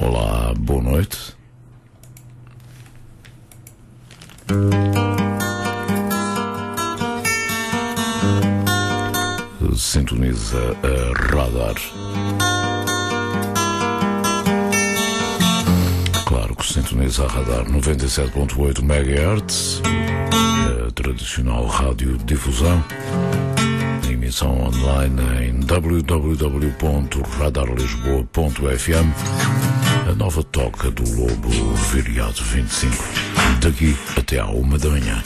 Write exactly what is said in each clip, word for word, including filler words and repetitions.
Olá, boa noite. Sintoniza a Radar. Claro que sintoniza a Radar noventa e sete ponto oito megahertz, a tradicional radiodifusão, a emissão online em w w w ponto radar lisboa ponto f m, a nova toca do Lobo Viriato vinte e cinco, daqui até à uma da manhã.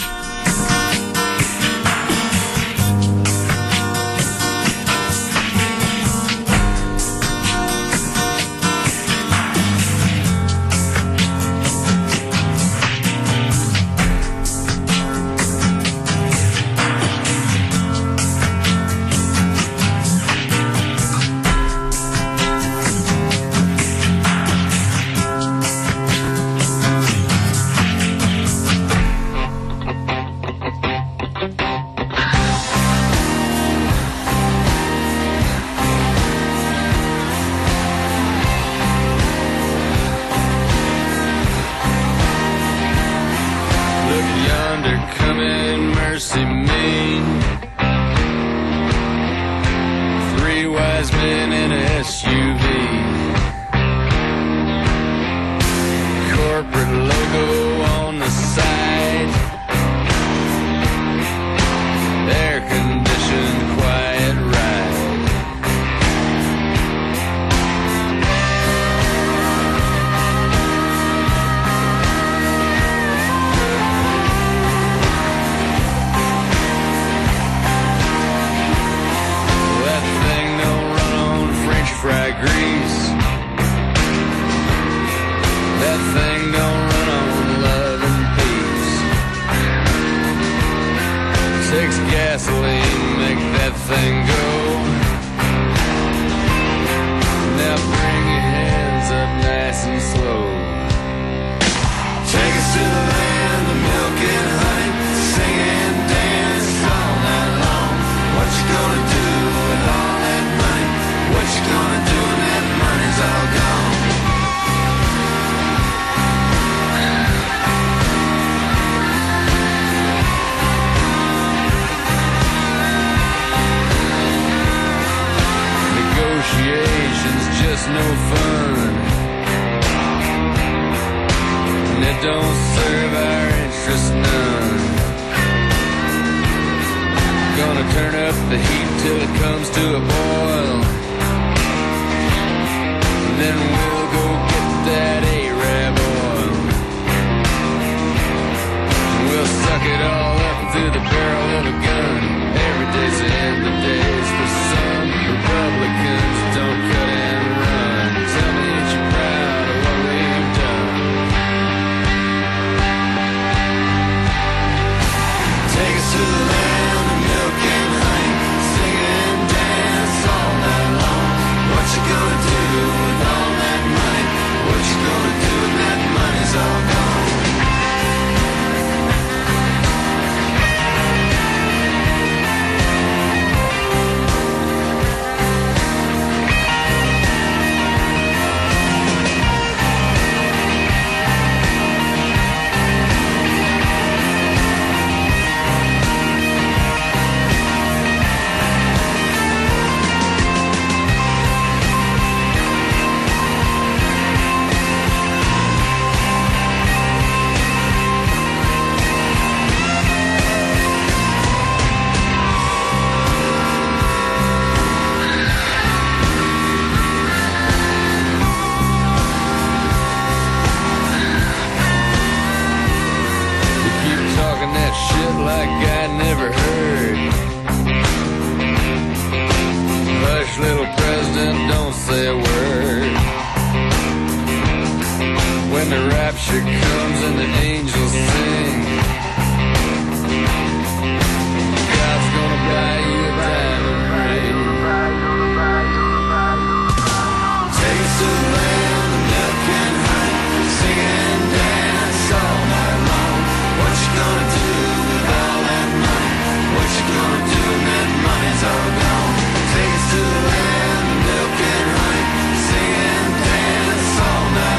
Take us to the land of milk and honey, sing and dance all night.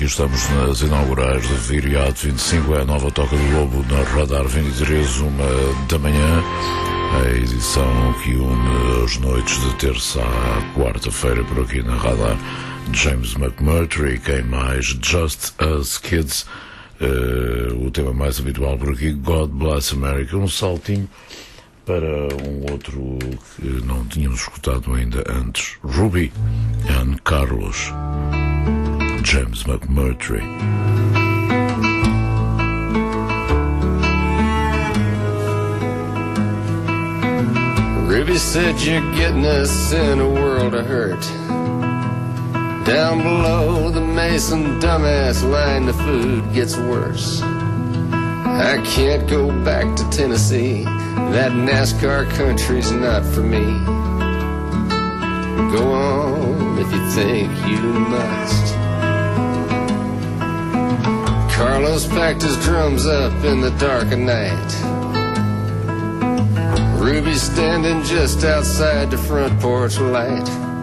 estamos nas inaugurais de Viriato vinte e cinco, é a nova Toca do Lobo na Radar vinte e três, uma da manhã. A edição que une as noites de terça à quarta-feira por aqui na Radar. James McMurtry, quem mais? Just Us Kids, uh, o tema mais habitual por aqui, God Bless America. Um saltinho para um outro que não tínhamos escutado ainda antes, Ruby and Carlos, James McMurtry. Ruby said you're getting us in a world of hurt. Down below the Mason dumbass line, the food gets worse. I can't go back to Tennessee. That NASCAR country's not for me. Go on if you think you must. Carlos packed his drums up in the dark of night. Ruby's standing just outside the front porch light.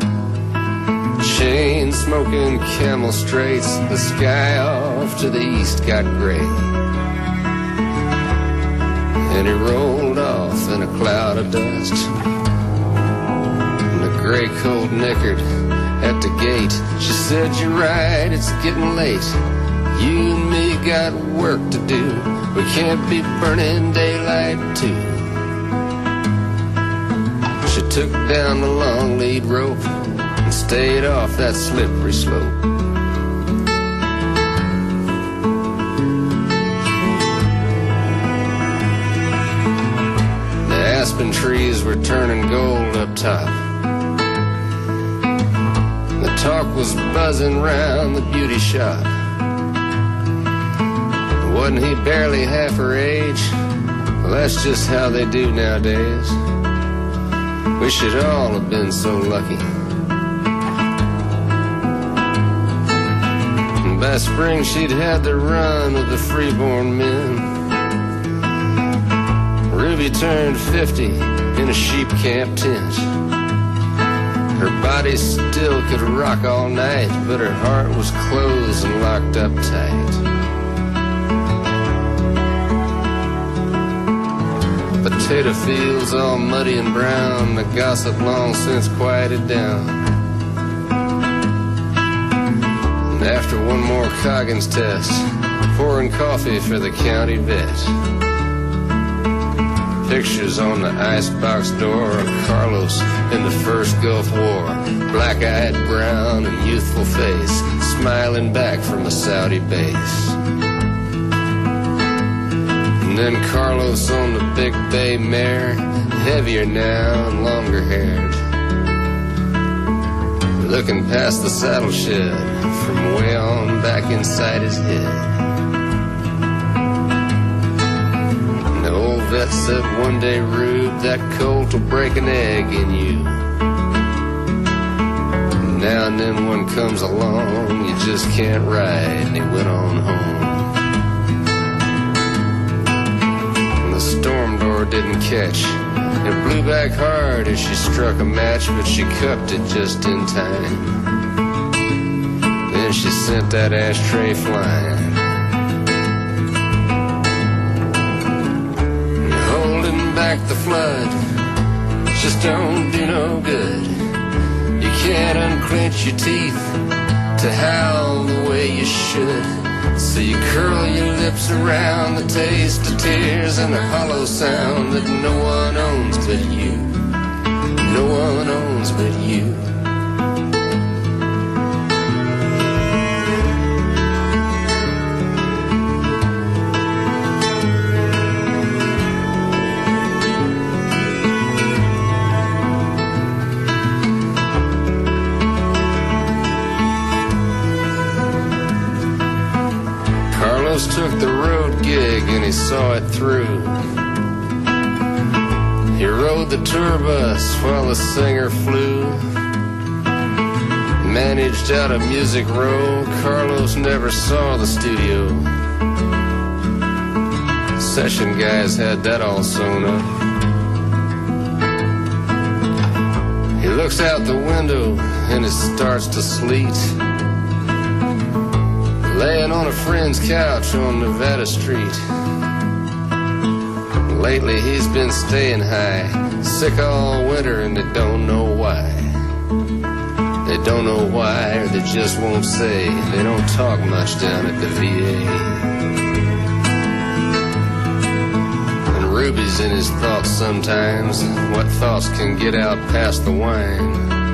Chain smoking Camel Straits. The sky off to the east got gray, and he rolled off in a cloud of dust. And the gray colt nickered at the gate. She said, you're right, it's getting late. You and me got work to do. We can't be burning daylight too. She took down the long lead rope and stayed off that slippery slope. The aspen trees were turning gold up top. The talk was buzzing round the beauty shop. Wasn't he barely half her age? Well, that's just how they do nowadays. We should all have been so lucky. And by spring she'd had the run with the freeborn men. Ruby turned fifty in a sheep camp tent. Her body still could rock all night, but her heart was closed and locked up tight. Potato fields all muddy and brown, the gossip long since quieted down. And after one more Coggins test, pouring coffee for the county vet. Pictures on the icebox door of Carlos in the first Gulf War. Black-eyed, brown and youthful face, smiling back from a Saudi base. And then Carlos on the Big Bay mare, heavier now and longer haired, looking past the saddle shed from way on back inside his head. And the old vet said one day, Rube, that colt will break an egg in you. And now and then one comes along you just can't ride, and he went on home. Storm door didn't catch. It blew back hard as she struck a match, but she cupped it just in time. Then she sent that ashtray flying. And holding back the flood just don't do no good. You can't unclench your teeth to howl the way you should. So you curl your lips around the taste of tears and the hollow sound that no one owns but you. No one owns but you. Took the road gig and he saw it through. He rode the tour bus while the singer flew. Managed out of Music Row, Carlos never saw the studio. Session guys had that all sewn up. He looks out the window and it starts to sleet. laying on a friend's couch on Nevada Street. Lately he's been staying high, sick all winter and they don't know why. They don't know why, or they just won't say. They don't talk much down at the V A. And Ruby's in his thoughts sometimes. What thoughts can get out past the wine?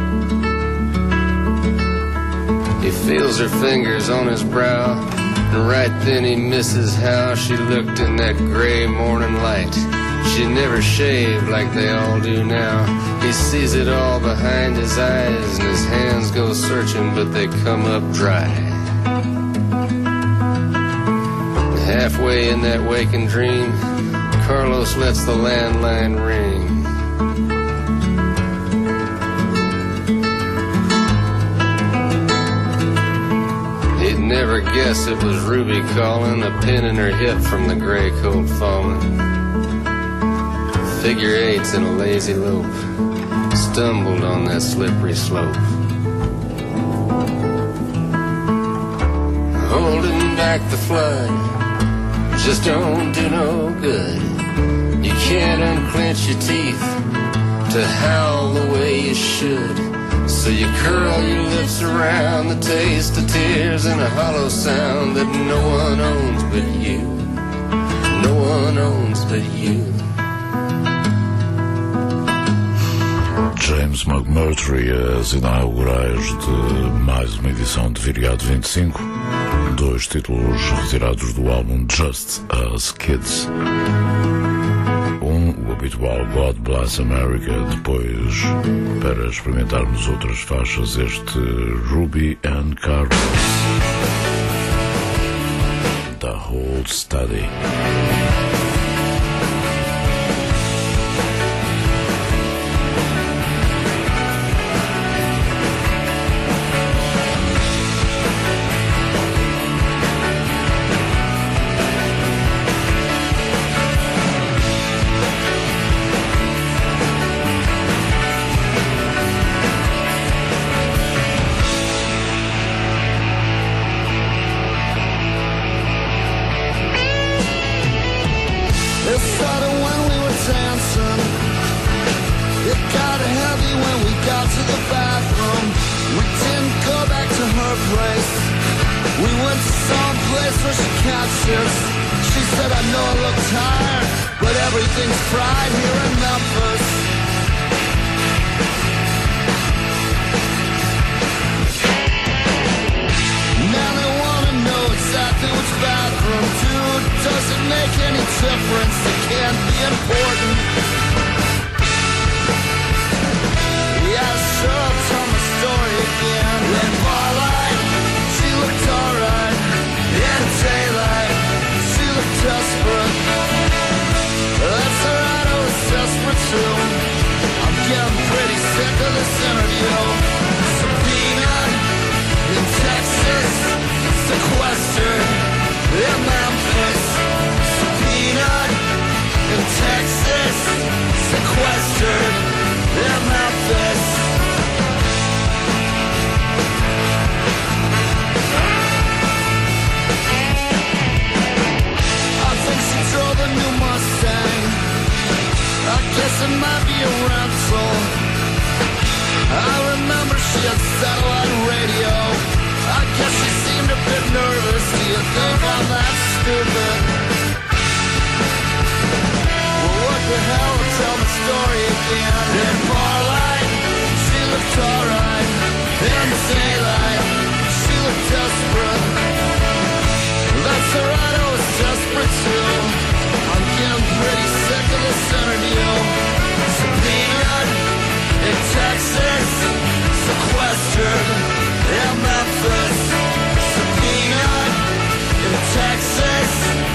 He feels her fingers on his brow, and right then he misses how she looked in that gray morning light. She never shaved like they all do now. He sees it all behind his eyes, and his hands go searching, but they come up dry. Halfway in that waking dream, Carlos lets the landline ring. He'd never guess it was Ruby calling, a pin in her hip from the gray coat falling. Figure eights in a lazy lope, stumbled on that slippery slope. Holding back the flood just don't do no good. You can't unclench your teeth to howl the way you should. So you curl your lips around the taste of tears and a hollow sound that no one owns but you. No one owns but you. James McMurtry, as inaugurais de mais uma edição de Viriato vinte e cinco, dois títulos retirados do álbum Just Us Kids. Um, o habitual God Bless America, depois, para experimentarmos outras faixas, este Ruby and Carlos, The Whole Study. In Memphis, subpoenaed in Texas.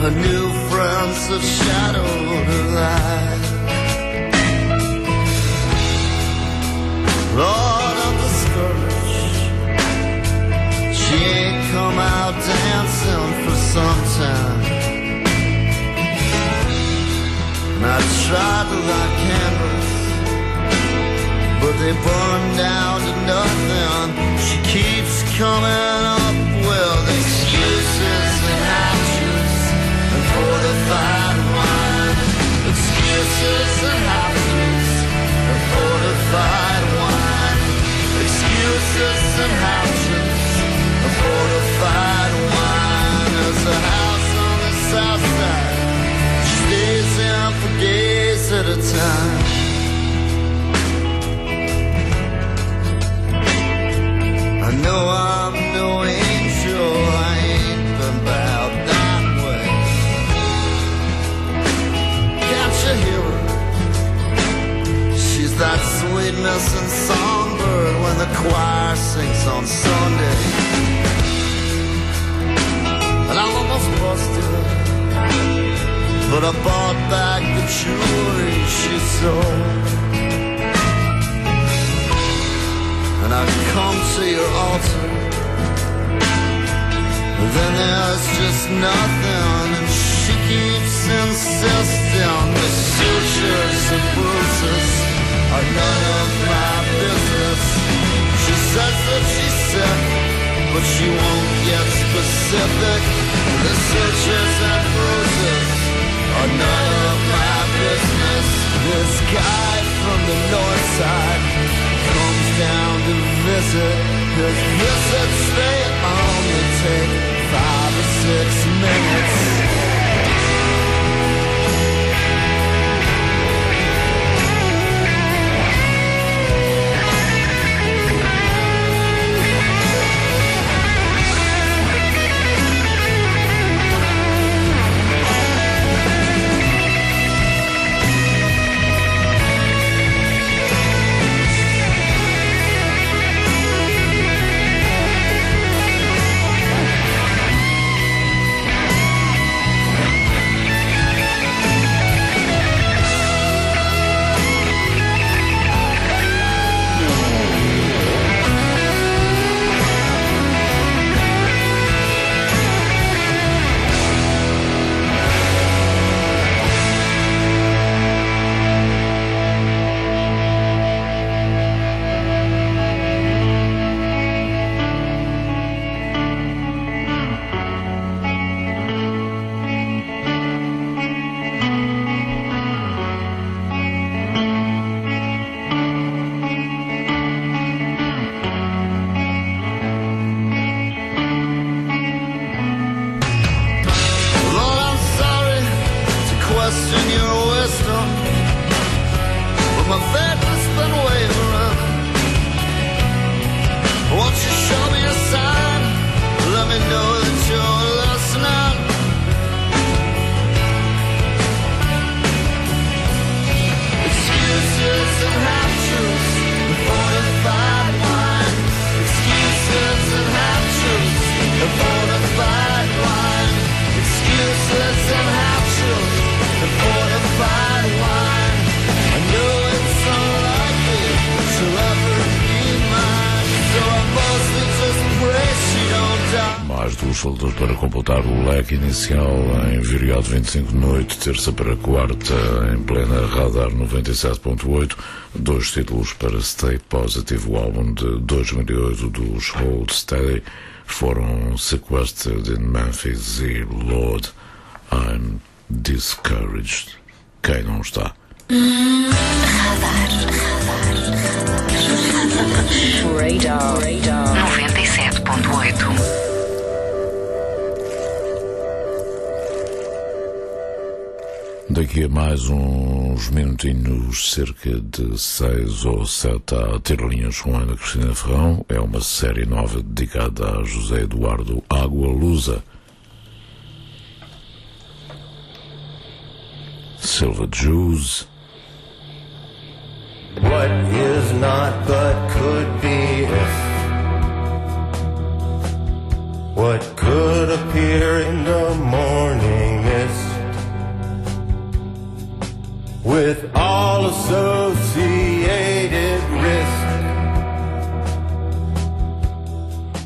her new friends have shadowed her life. Lord of the scourge, she ain't come out dancing for some time. And I tried to light candles, but they burn down to nothing. She keeps coming up with excuses and how-tos and fortified wine. Excuses and how-tos and fortified wine. Excuses and how-tos and fortified wine. There's a house on the south side. She stays in for days at a time. I know I'm no angel, I ain't been bowed that way. Can't you hear her? She's that sweet missing songbird when the choir sings on Sunday. And I'm almost busted, but I bought back the jewelry she sold. And I come to your altar, then there's just nothing. And she keeps insisting the sutures and bruises are none of my business. She says that she's sick, but she won't get specific. The sutures and bruises are none of my business. This guy from the north side comes down to visit. His visits, they only take five or six minutes. Para completar o leque inicial em Viriato vinte e cinco de noite, terça para quarta, em plena Radar noventa e sete ponto oito, dois títulos para Stay Positive, o álbum de dois mil e oito dos Hold Steady, foram Sequestered in Memphis e Lord, I'm Discouraged. Quem não está? Radar. Radar. Radar. noventa e sete ponto oito. Daqui a mais uns minutinhos, cerca de seis ou sete, a Ter Linhas com Ana Cristina Ferrão. É uma série nova dedicada a José Eduardo Água Lusa. Silver Jews. What is not but could be if. What could appear in the morning mist.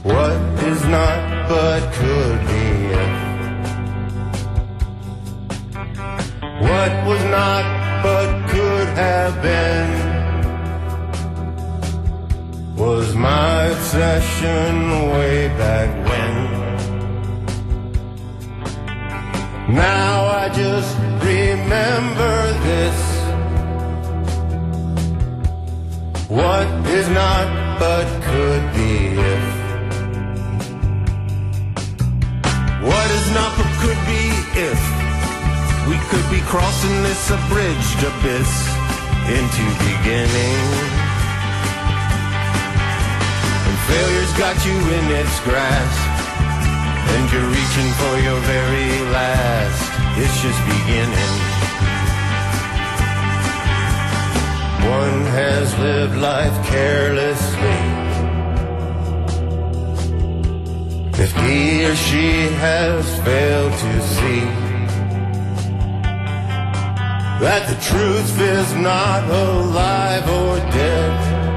What is not but could be if. What was not but could have been was my obsession way back when. Now I just remember this. What is not but could be if. What is not but could be if we could be crossing this abridged abyss into beginning. And failure's got you in its grasp, and you're reaching for your very last. It's just beginning. One has lived life carelessly. If he or she has failed to see that the truth is not alive or dead,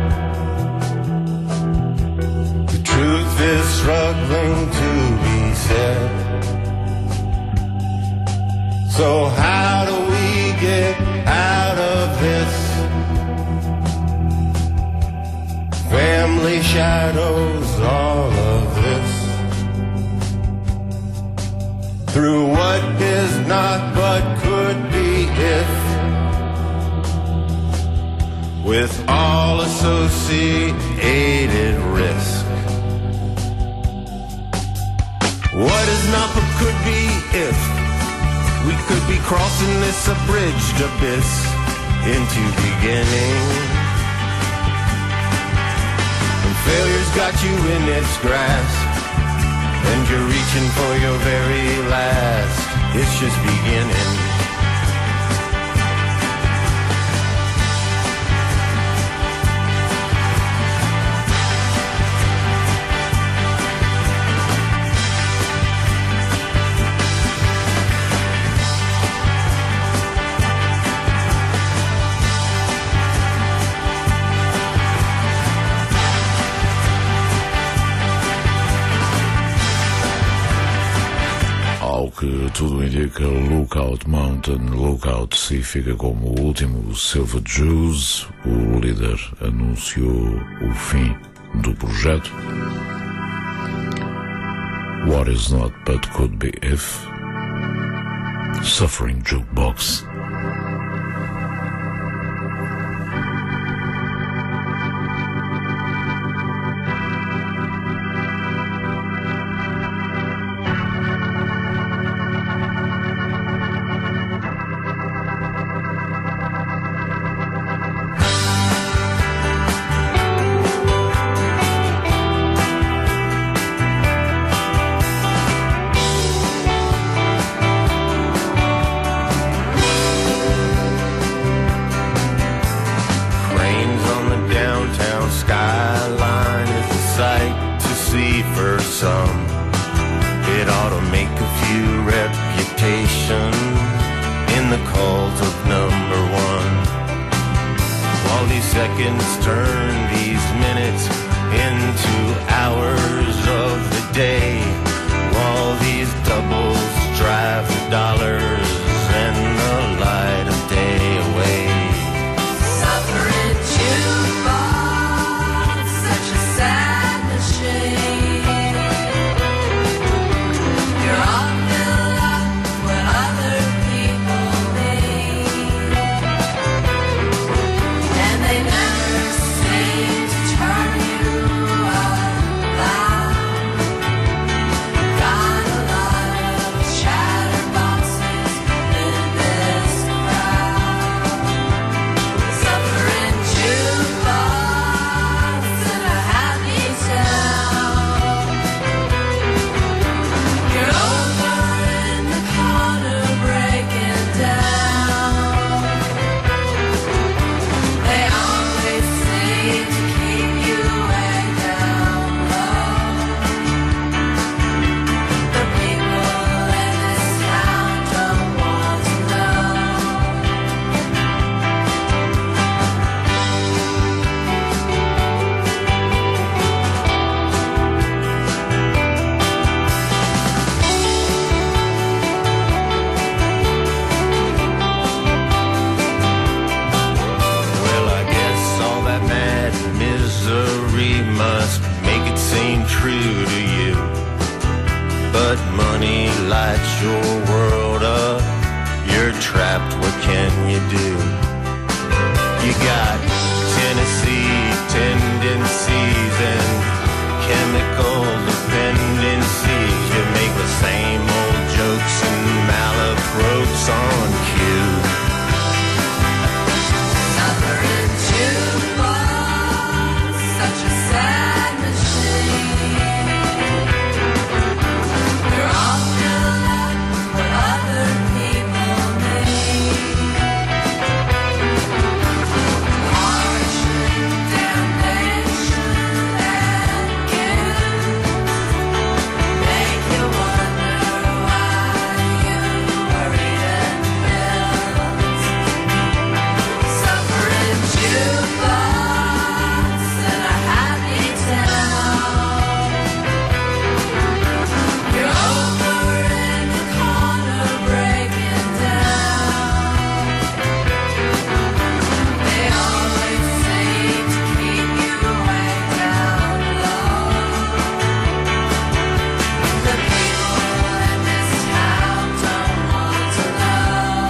the truth is struggling to be said. So how do we get out of this? Family shadows, all of this. Through what is not but could be if, with all associated risk. What is not but could be if we could be crossing this abridged abyss into beginning. And failure's got you in its grasp, and you're reaching for your very last. It's just beginning. Que tudo indica, Lookout Mountain, Lookout Sea fica como o último Silver Jews. O líder anunciou o fim do projeto. What is not but could be if. Suffering Jukebox. Turn you true to you. But money lights your world up. You're trapped, what can you do? You got Tennessee tendencies and chemical dependencies. You make the same old jokes and malaprops on cue. Suffering jukebox, such a sad machine. You're all filled up what other people need. Hardship, damnation, and guilt make you wonder why you were eating pills. Suffering jukebox in a happy town. You're over in the corner breaking down. They always seem to keep you way down low. The people in this town don't want to know.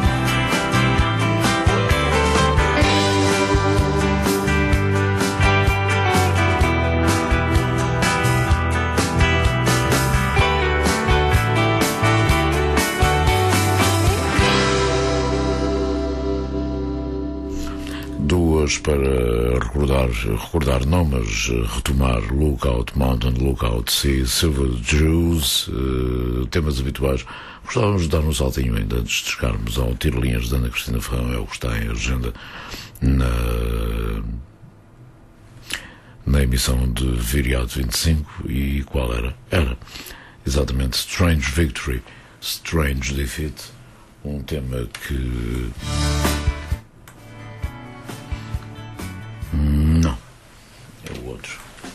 Duas para recordar, recordar não, mas retomar Lookout Mountain, Lookout Sea, Silver Jews, uh, temas habituais. Gostávamos de dar um saltinho ainda antes de chegarmos ao Tirolinhas da Ana Cristina Ferrão, é o que está em agenda na, na emissão de Viriato vinte e cinco. E qual era? Era exatamente Strange Victory, Strange Defeat, um tema que... Não, é o outro.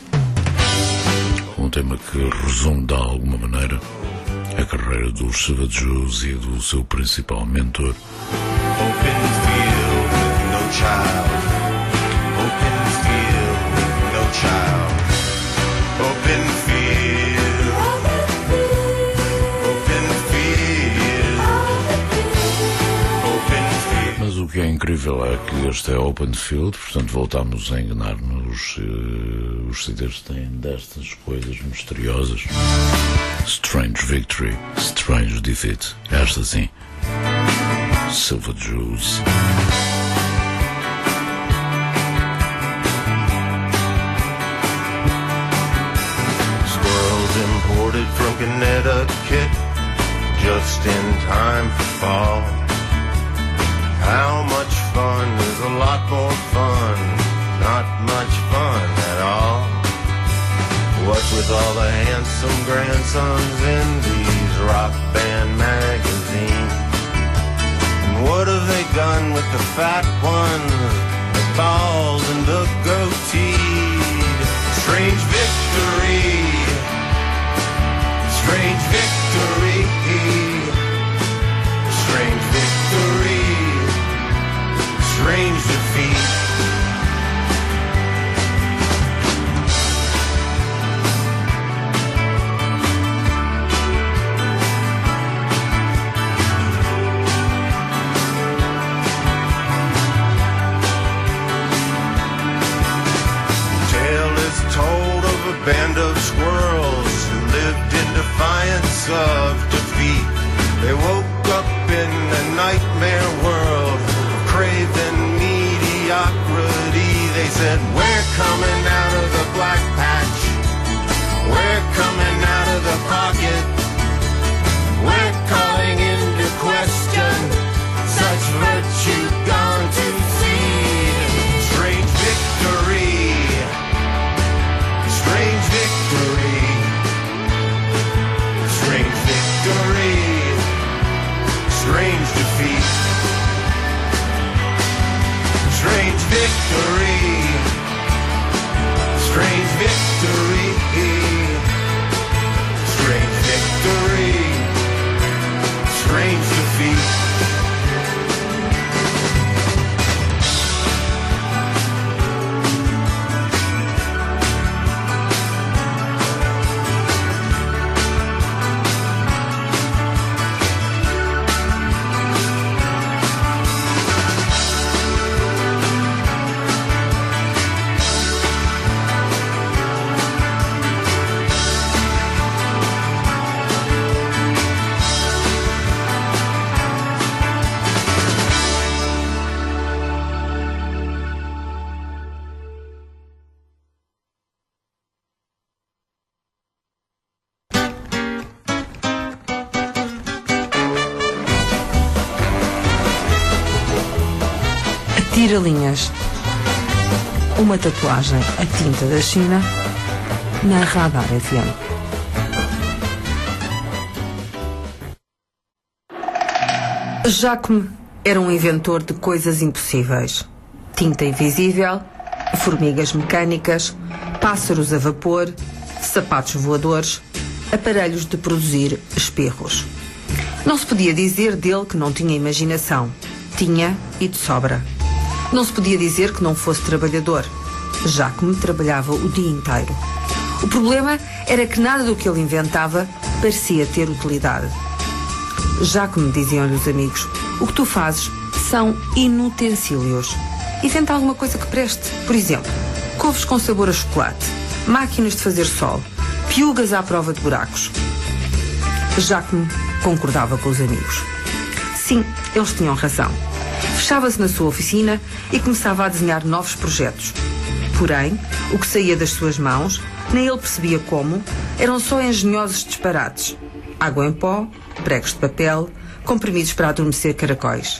Um tema que resume de alguma maneira a carreira dos Savage Jews e do seu principal mentor. Open field with no child. Open field with no child. Open field. Open field. Open field. Mas o que é incrível é que este é Open Field, portanto voltamos a enganar-nos. Uh, os C Ds têm destas coisas misteriosas. Strange Victory, Strange Defeat. Esta sim. Silver Jews. Squirrels imported from Connecticut, just in time for fall. How much fun is a lot more fun? Not much fun at all. What's with all the handsome grandsons in these rock band magazines? And what have they done with the fat ones, the balls and the goateed? Strange victory, strange victory, strange victory, strange defeat. Band of squirrels who lived in defiance of defeat. They woke up in a nightmare world of craven mediocrity. They said, we're coming out of the black patch. We're coming out of the pocket. We're calling into question such virtue gone to seed. Strange victory. Strange victory, strange victory, strange defeat. Strange victory, strange victory, strange victory, strange defeat. estrelinhas. Uma tatuagem a tinta da China na Radar F M. Jacome era um inventor de coisas impossíveis. Tinta invisível, formigas mecânicas, pássaros a vapor, sapatos voadores, aparelhos de produzir espirros. Não se podia dizer dele que não tinha imaginação. Tinha e de sobra. Não se podia dizer que não fosse trabalhador. Jacome trabalhava o dia inteiro. O problema era que nada do que ele inventava parecia ter utilidade. Jacome, diziam-lhe os amigos, o que tu fazes são inutensílios. Inventa alguma coisa que preste. Por exemplo, couves com sabor a chocolate, máquinas de fazer sol, piugas à prova de buracos. Jacome concordava com os amigos. Sim, eles tinham razão. Fechava-se na sua oficina e começava a desenhar novos projetos. Porém, o que saía das suas mãos, nem ele percebia como, eram só engenhosos disparates. Água em pó, pregos de papel, comprimidos para adormecer caracóis.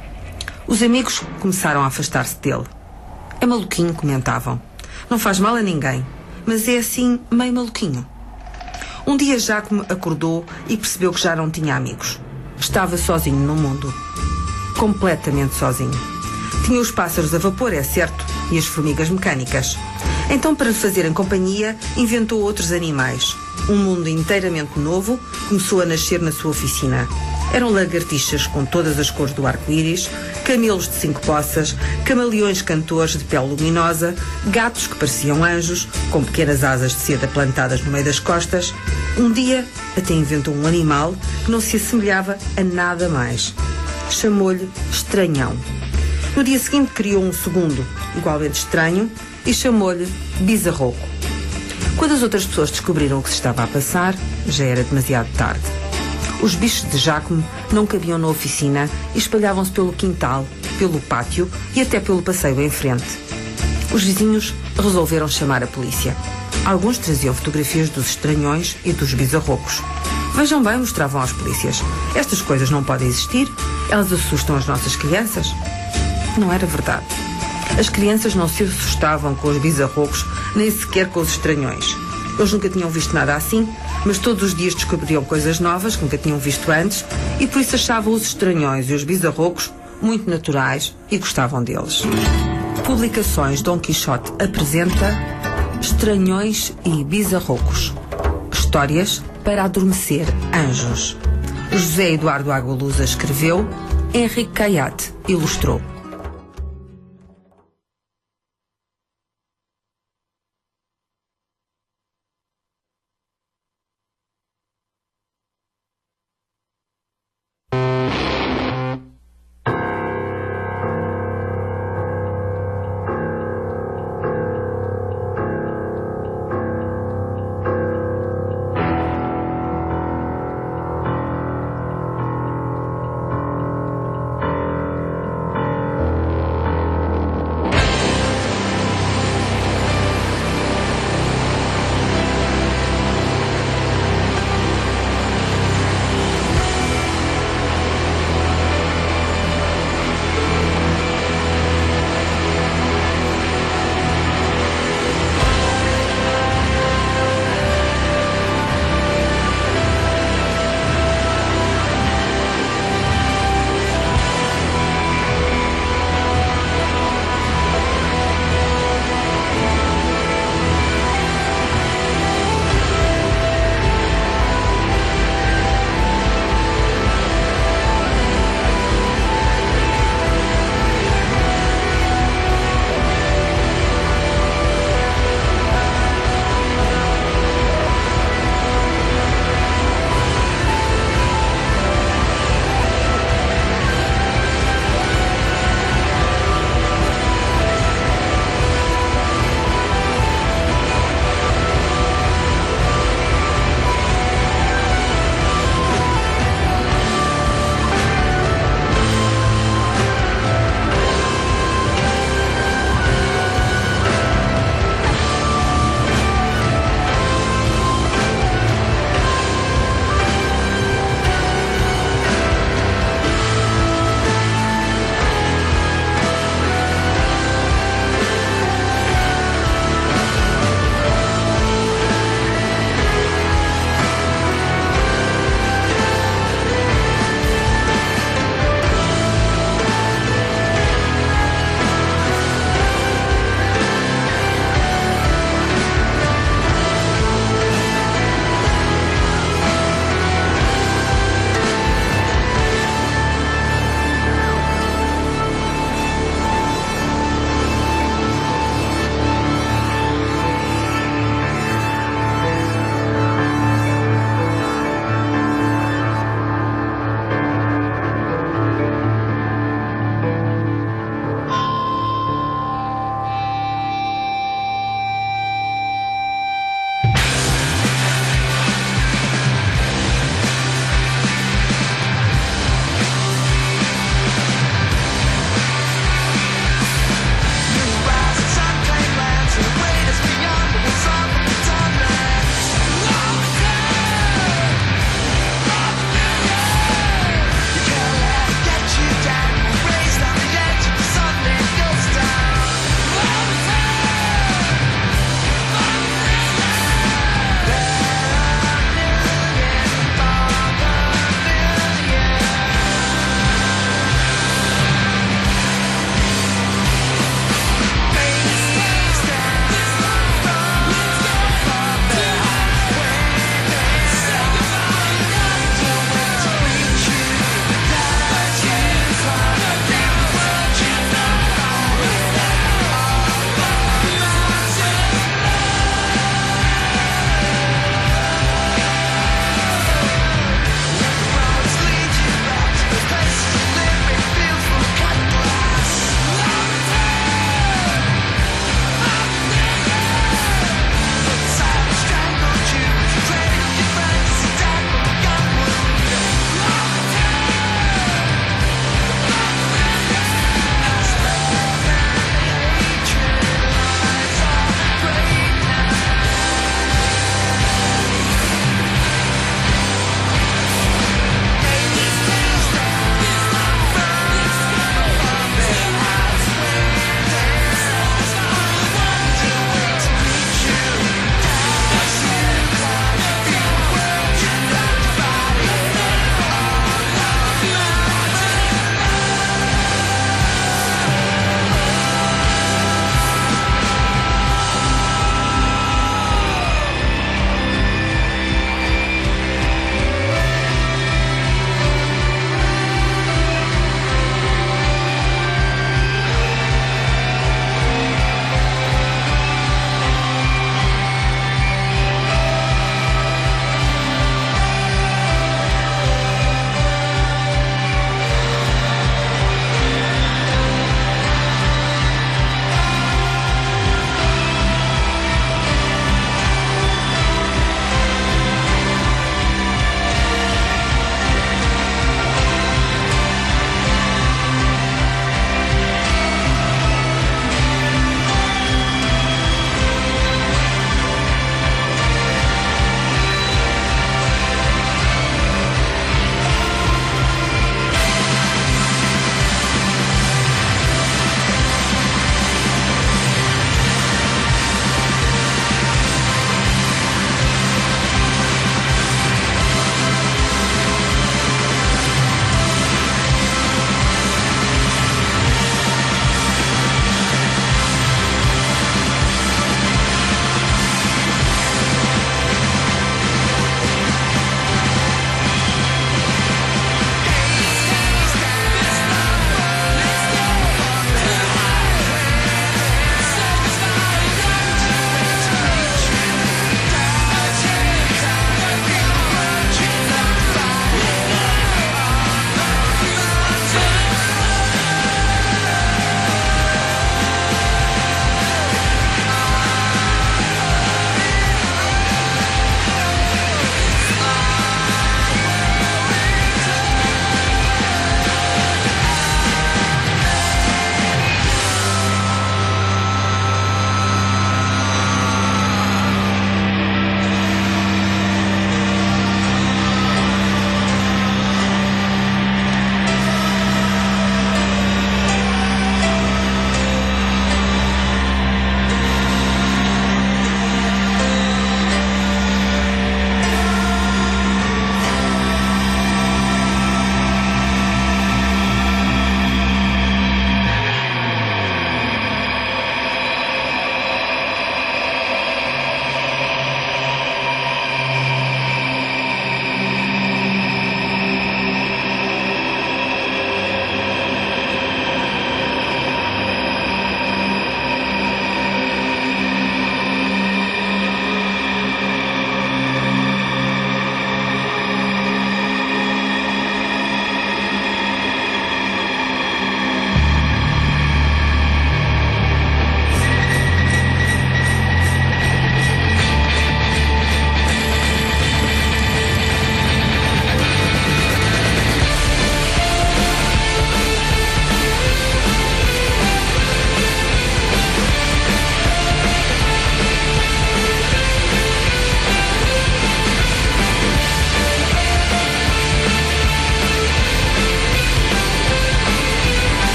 Os amigos começaram a afastar-se dele. É maluquinho, comentavam. Não faz mal a ninguém, mas é assim meio maluquinho. Um dia Jacome acordou e percebeu que já não tinha amigos. Estava sozinho no mundo. Completamente sozinho. Tinha os pássaros a vapor, é certo, e as formigas mecânicas. Então, para lhe fazerem companhia, inventou outros animais. Um mundo inteiramente novo começou a nascer na sua oficina. Eram lagartixas com todas as cores do arco-íris, camelos de cinco poças, camaleões cantores de pele luminosa, gatos que pareciam anjos, com pequenas asas de seda plantadas no meio das costas. Um dia, até inventou um animal que não se assemelhava a nada mais. Chamou-lhe Estranhão. No dia seguinte criou um segundo, igualmente estranho, e chamou-lhe Bizarroco. Quando as outras pessoas descobriram o que se estava a passar, já era demasiado tarde. Os bichos de Jacome não cabiam na oficina e espalhavam-se pelo quintal, pelo pátio e até pelo passeio em frente. Os vizinhos resolveram chamar a polícia. Alguns traziam fotografias dos estranhões e dos bizarrocos. Vejam bem, mostravam às polícias. Estas coisas não podem existir, elas assustam as nossas crianças. Não era verdade. As crianças não se assustavam com os bizarrocos, nem sequer com os estranhões. Eles nunca tinham visto nada assim, mas todos os dias descobriam coisas novas que nunca tinham visto antes e por isso achavam os estranhões e os bizarrocos muito naturais e gostavam deles. Publicações Dom Quixote apresenta Estranhões e Bizarrocos. Histórias para adormecer anjos. José Eduardo Agualusa escreveu, Henrique Caiate ilustrou.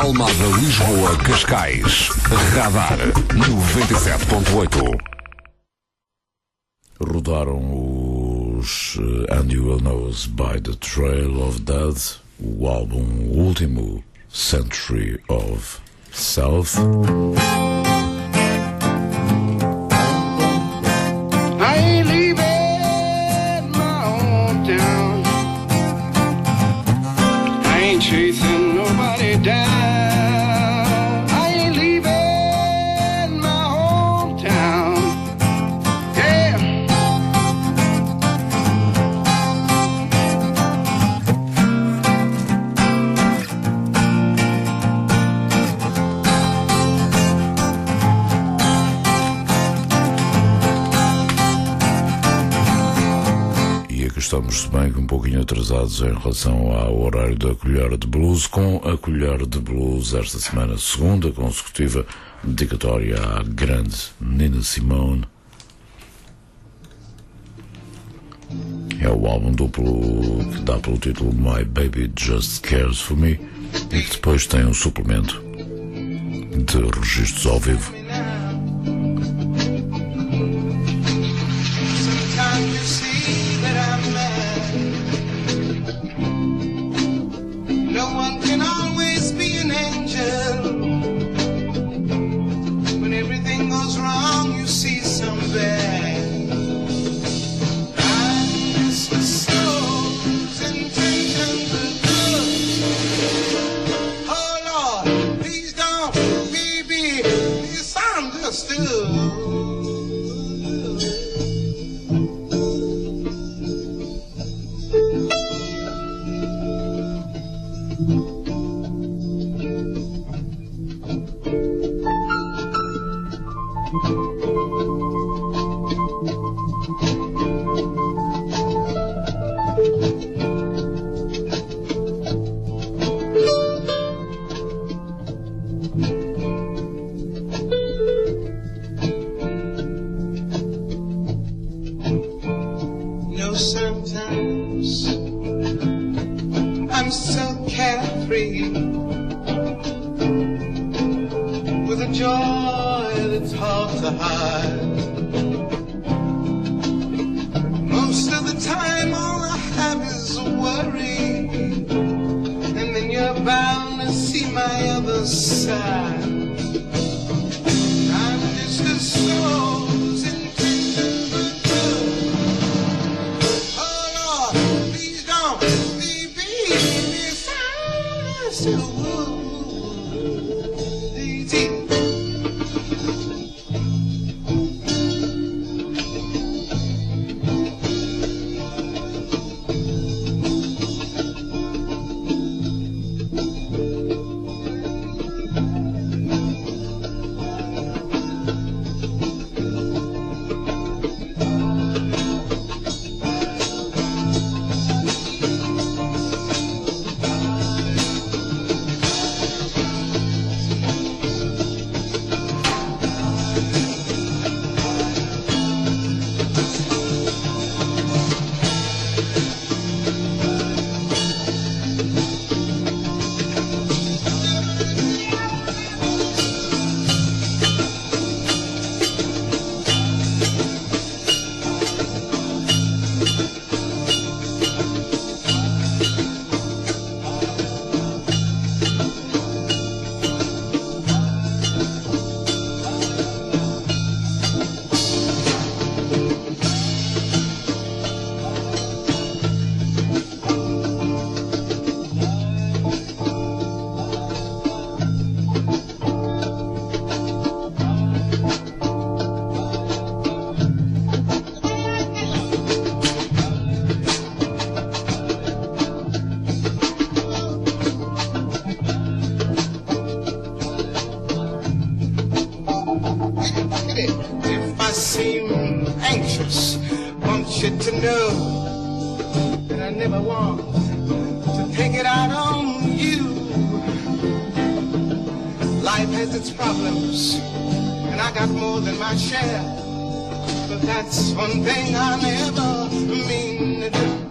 Almada, Lisboa, Cascais. Radar noventa e sete ponto oito. Rodaram os And You Will Know Us by the Trail of Death, o álbum último, Century of Self. I ain't leaving my hometown. I ain't chasing nobody down. I ain't leaving my hometown. Yeah. Estamos, se bem que um pouquinho atrasados em relação ao horário da Colher de Blues, com a Colher de Blues esta semana, segunda consecutiva, dedicatória à grande Nina Simone. É o álbum duplo que dá pelo título My Baby Just Cares For Me e que depois tem um suplemento de registros ao vivo.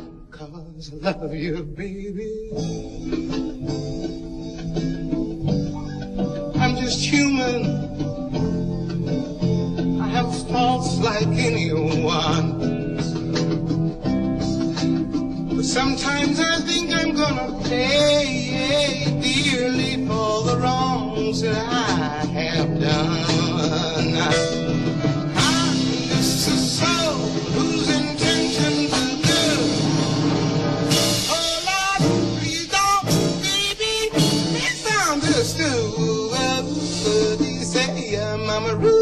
Love you, baby. human. I have faults like anyone. But sometimes I think I'm gonna pay dearly for the wrongs that I have done. I'm just a soul whose intentions are good. Oh Lord, please don't, baby, misunderstood. They say I'm a rude.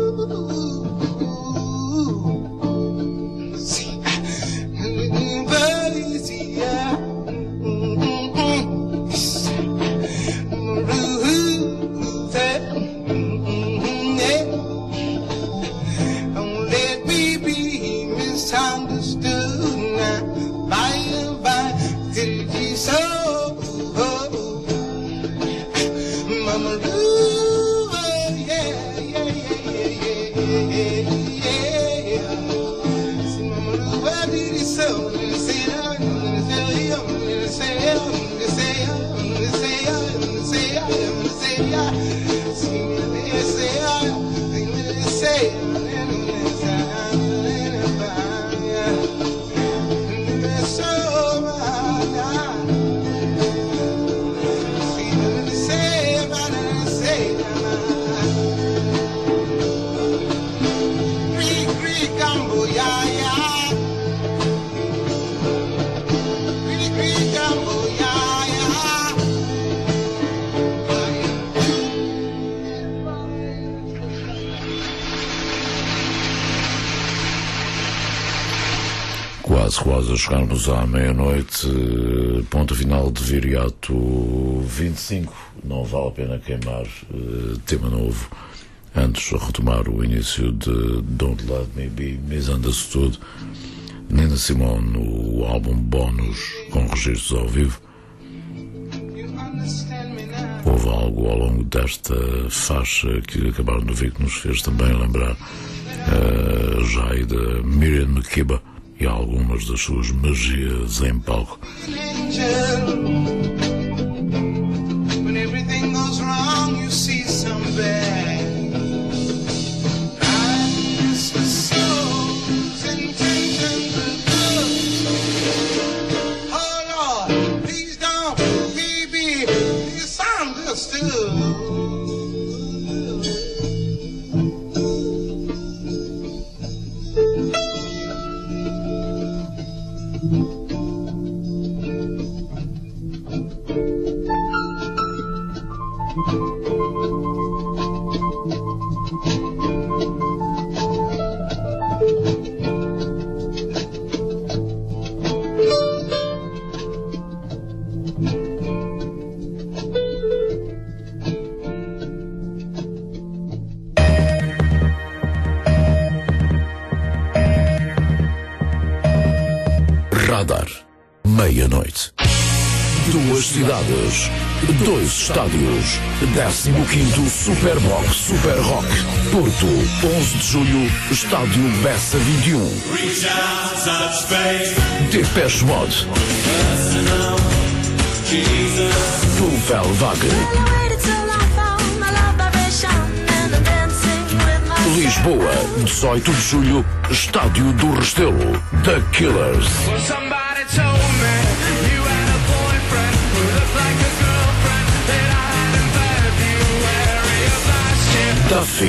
Quase, quase a chegarmos à meia-noite, ponto final de Viriato vinte e cinco. Não vale a pena queimar uh, tema novo antes de retomar o início de Don't Let Me Be Misunderstood. Nina Simone no álbum bónus com registros ao vivo. Houve algo ao longo desta faixa que acabaram de ouvir que nos fez também lembrar uh, já aí da Miriam Makeba e algumas das suas magias em palco. When everything goes wrong, you see some bad. I'm just a soul's intentions are good. Oh Lord, please don't, baby, misunderstood. Radar, meia-noite. Duas cidades, dois estádios. décimo quinto Superbox Super Rock, Porto, onze de julho, Estádio Bessa vinte e um. Depeche Mode, Pulvelvague, Lisboa, dezoito de julho, Estádio do Restelo, The Killers. Duffy,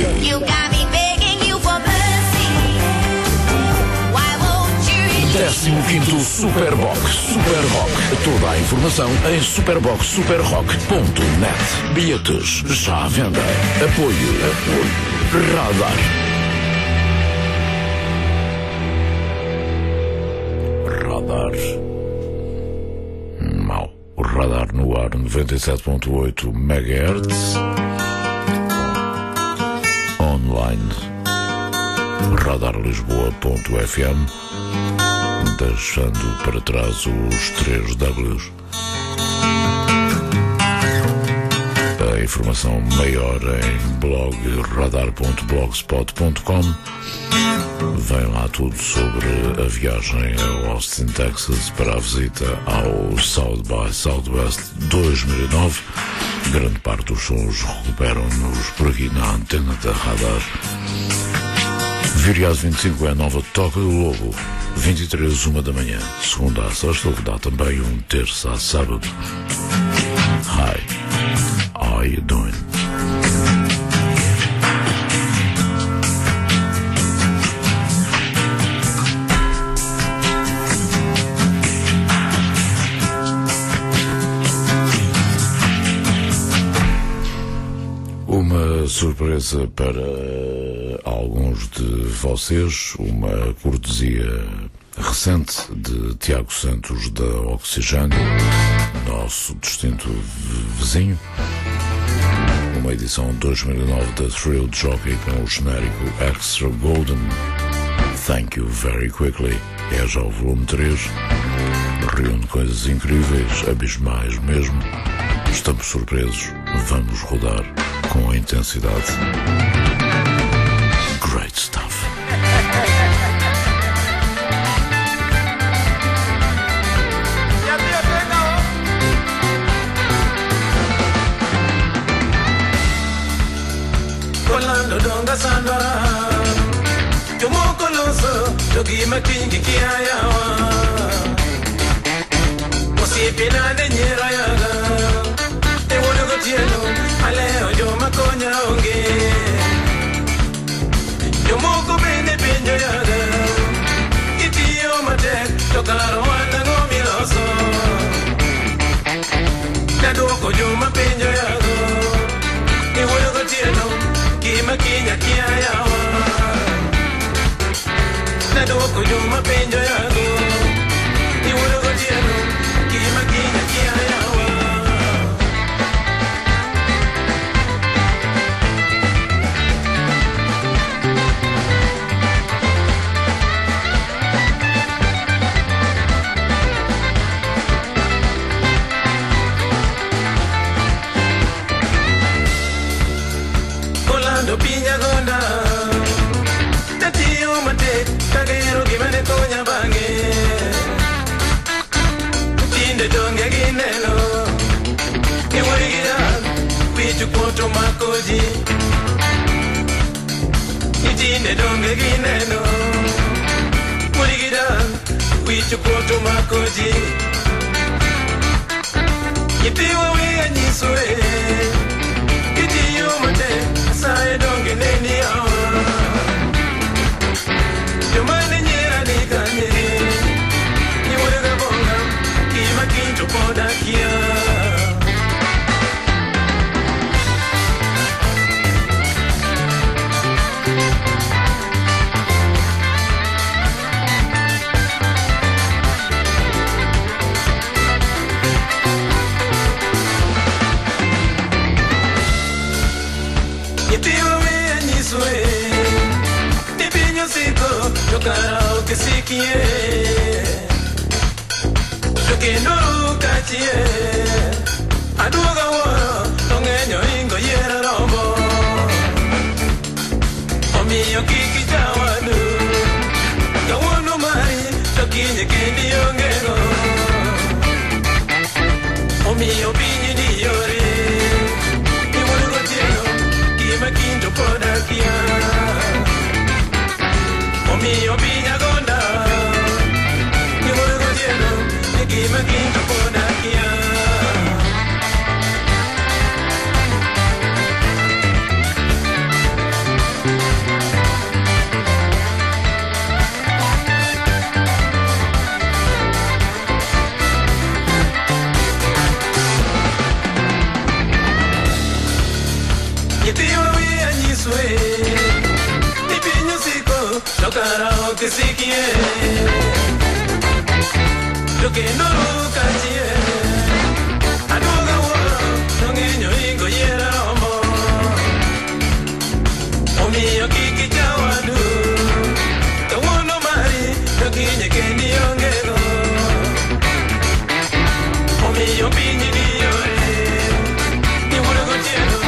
décimo quinto Superbox Super Rock. Toda a informação em superbox super rock ponto net. Bilhetes já à venda. Apoio, apoio. Radar. Radar. Mau. O Radar no ar noventa e sete ponto oito megahertz. Online. radar lisboa ponto f m. Deixando para trás os três W's. informação maior em blog radar ponto blogspot ponto com. Vem lá tudo sobre a viagem a Austin, Texas para a visita ao South by Southwest dois mil e nove. Grande parte dos sons recuperam-nos por aqui na antena da Radar. Viriato vinte e cinco é a nova Toca do Lobo. vinte e três, uma da manhã. Segunda a sexta, que dá também um terça a sábado. Hi, how are you doing? Uma surpresa para alguns de vocês, uma cortesia recente de Tiago Santos da Oxigênio, nosso distinto vizinho. Uma edição dois mil e nove da Thrill Jockey com o genérico Extra Golden. Thank You Very Quickly. É já o volume três. Reúne coisas incríveis, abismais mesmo. Estamos surpresos. Vamos rodar com a intensidade. Great stuff. Orlando donga sandara, Jomoko loso, Jogi makingi kiayawa, Osipina de nyera yaga, Te wono gotieno, Aleo joma konya onge, Jomoko bene penjo yaga, Itiyo matek, Tokaro wanda ngomi loso, Nadoko joma penjo yaga, Te wono gotieno, Kima kinya kia yawa Nadoko juma penjo yago Iwuno gotieno Kima kinya kia yawa Piña gonda, tatiyo mate, kagero gimane konya bange. Tinde donge gineno, iwarigira, pichu koto makoji. Tinde donge gineno, iwarigira, pichu koto makoji. Itiwa wea nyiswe, itiyo mate. I don't get any hour. You mind in here, I think I need. You would have gone, keep my king to put that here. Yo cara que sí quiere, yo que no caché, aduga woro, tongeño ingo yera rombo, omiyo kiki chawanu, kawono mari, yo kinye kendi yongero, omiyo pinyi ni yore, iworo gotieno, kima kinto podakia. Mio piña gonda, que voy godiendo, que me quinto por aquí. Y te yo voy a ni sue, ni piño sico. Yo carajo que sí quiere, yo que no lo caché, a no gawaro, no niño ingo yera homo, o mío kiki chawadu, te wono mari, yo kiñe que ni ongero, o mío piñi ni yore, ni wono gotieno.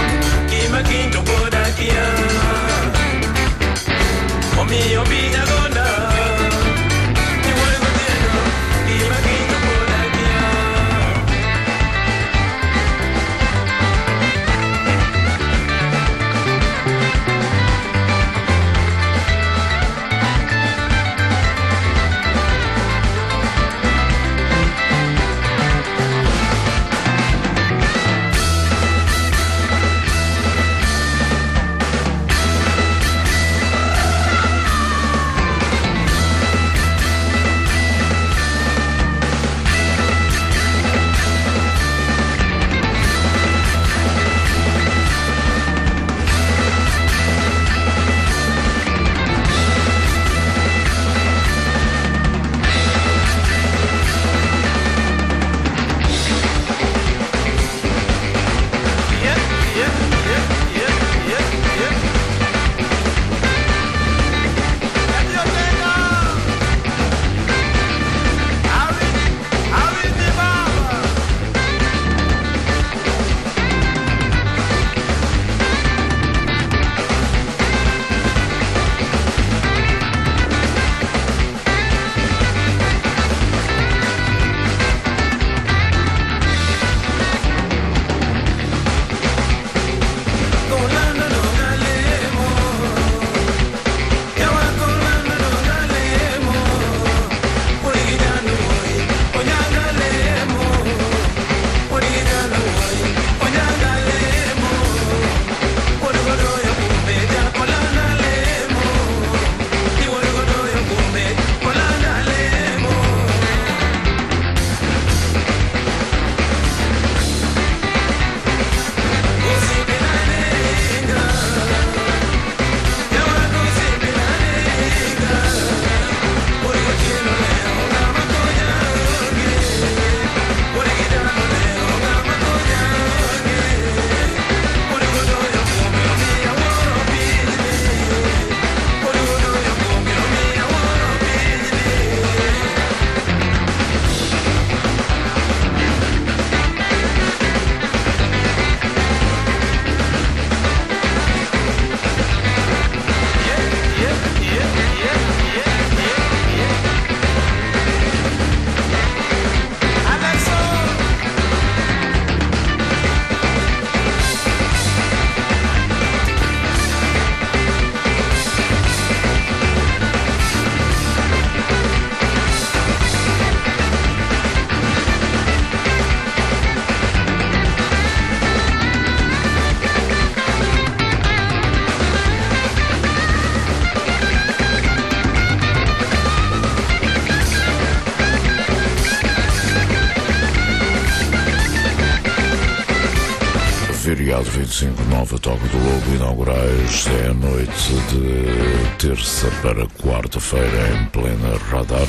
Feriado vinte e cinco, nova Toca do Lobo, inaugurais é a noite de terça para quarta-feira em plena Radar.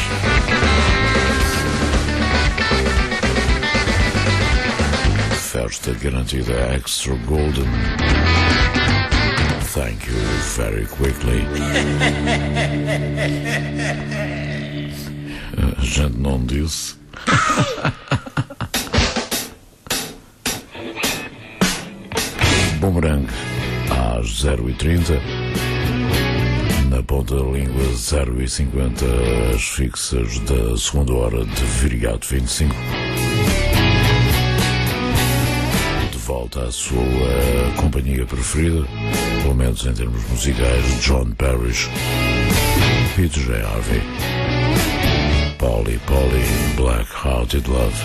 Festa garantida Extra Golden. Thank you very quickly. A gente não disse. Boomerang às zero e trinta. Na ponta da língua zero e cinquenta, as fixas da segunda hora de Feriado vinte e cinco. De volta à sua companhia preferida, pelo menos em termos musicais, John Parrish, Peter J. Harvey, Polly Polly, Black Hearted Love.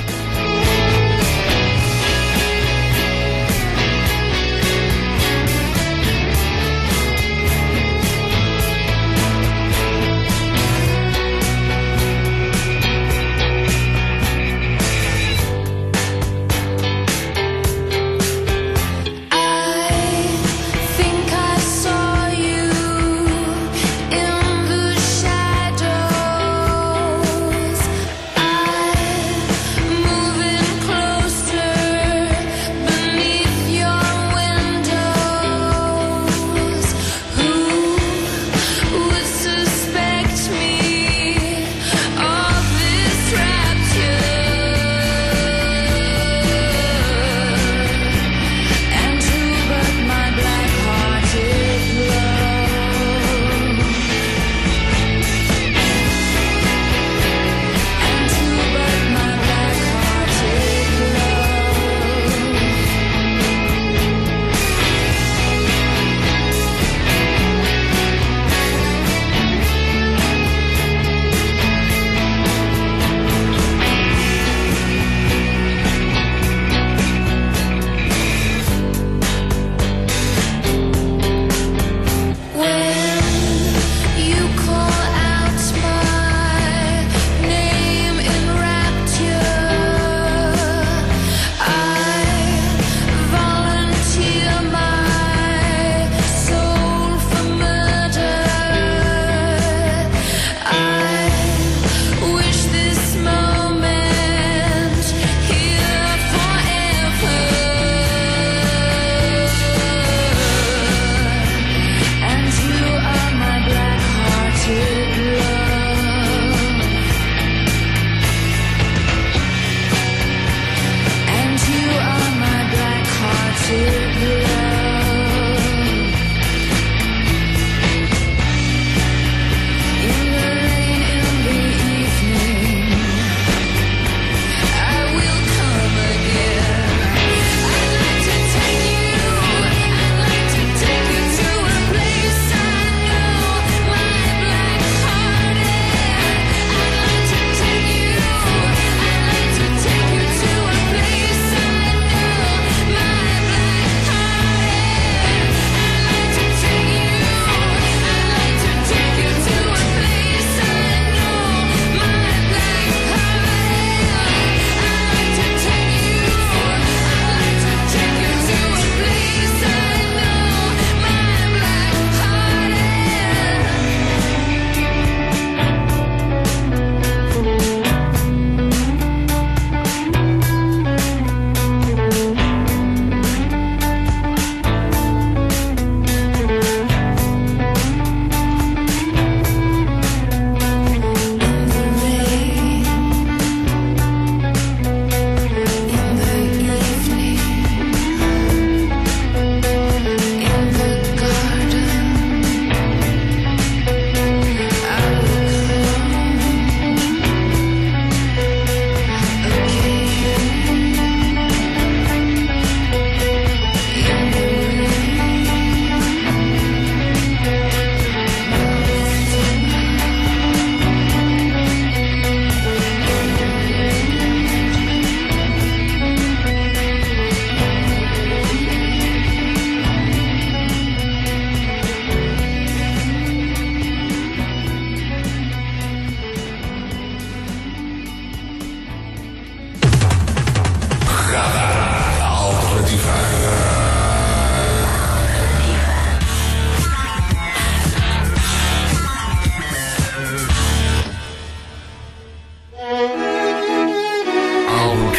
Alternativa.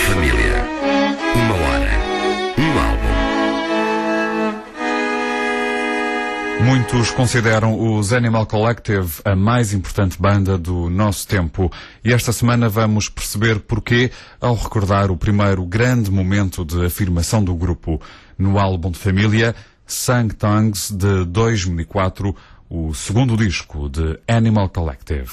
Família. Uma hora. Um álbum. Muitos consideram os Animal Collective a mais importante banda do nosso tempo. E esta semana vamos perceber porquê ao recordar o primeiro grande momento de afirmação do grupo. No álbum de família, Sung Tongues, de dois mil e quatro, o segundo disco de Animal Collective.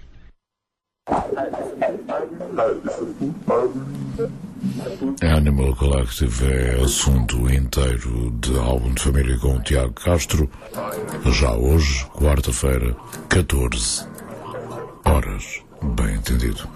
Animal Collective é assunto inteiro de álbum de família com o Tiago Castro. Já hoje, quarta-feira, catorze horas. Bem entendido.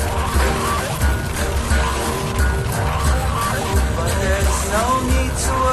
No need to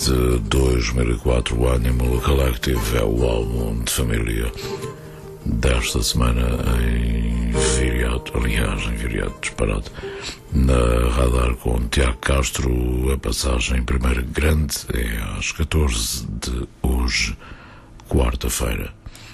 de dois mil e quatro, o Animal Collective é o álbum de família desta semana em Viriato, aliás, em Viriato, disparado, na Radar com Tiago Castro. A passagem primeira grande é às catorze de hoje, quarta-feira.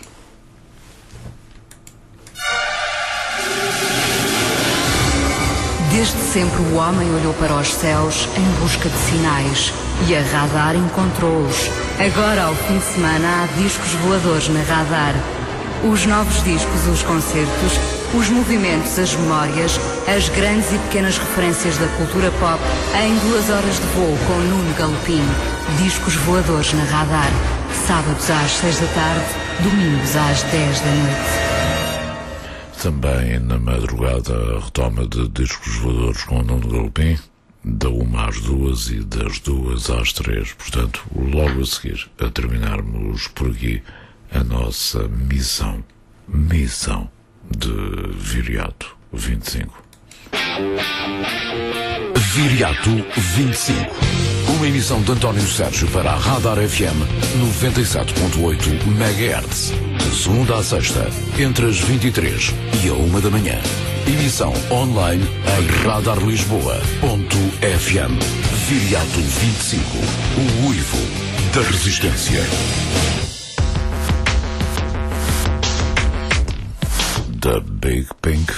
Desde sempre o homem olhou para os céus em busca de sinais e a Radar encontrou-os. Agora, ao fim de semana, há discos voadores na Radar. Os novos discos, os concertos, os movimentos, as memórias, as grandes e pequenas referências da cultura pop em duas horas de voo com Nuno Galopim. Discos voadores na Radar. Sábados às seis da tarde, domingos às dez da noite. Também na madrugada, a retoma de discos voadores com o Nuno Galopim, da uma às duas e das duas às três. Portanto, logo a seguir, a terminarmos por aqui a nossa missão, missão de Viriato vinte e cinco. Viriato vinte e cinco. Uma emissão de António Sérgio para a Radar F M noventa e sete ponto oito megahertz. De segunda a sexta, entre as vinte e três e a uma da manhã. Emissão online em radar lisboa ponto f m. Viriato vinte e cinco. O uivo da resistência. The Big Pink.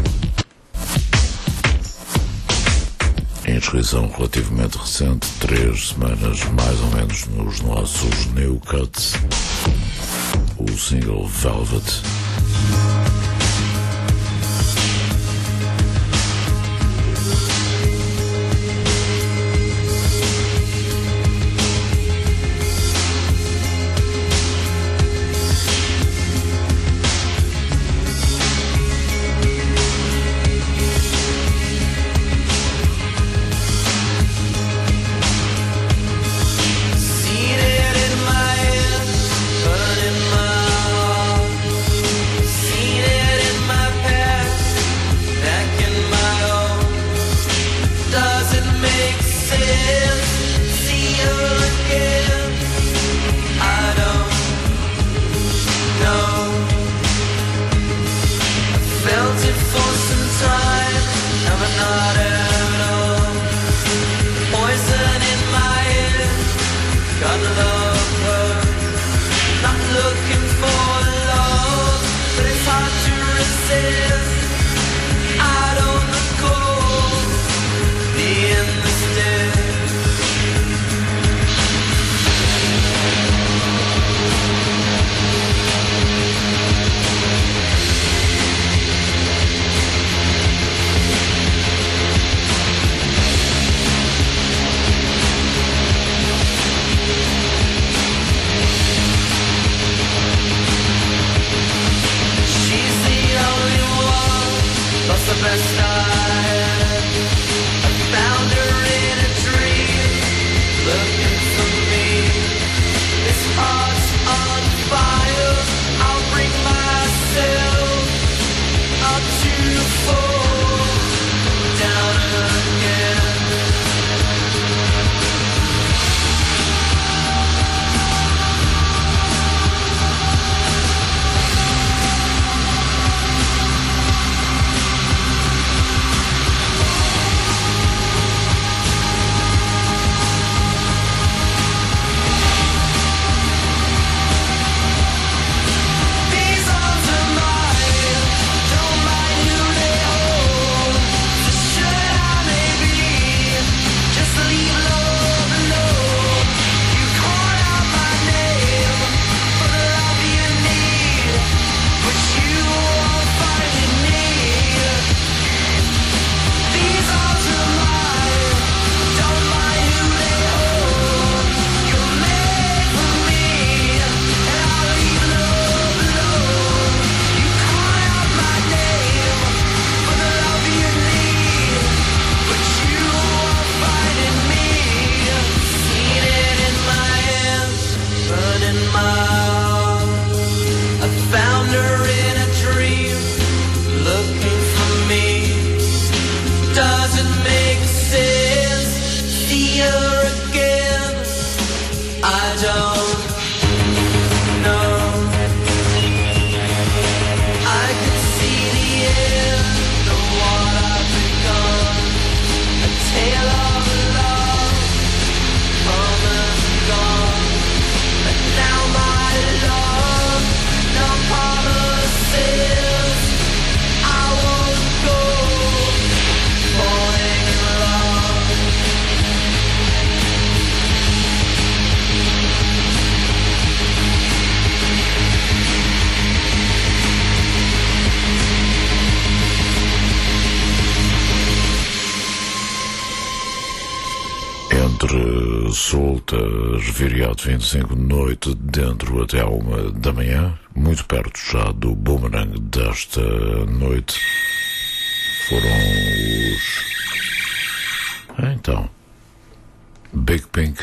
Inscrição relativamente recente, três semanas mais ou menos nos nossos New Cuts. O single Velvet. Seated in my head, burning my heart. Seen soltas, viriato vinte e cinco, noite dentro até à uma da manhã, muito perto já do boomerang desta noite. Foram os... Então, Big Pink.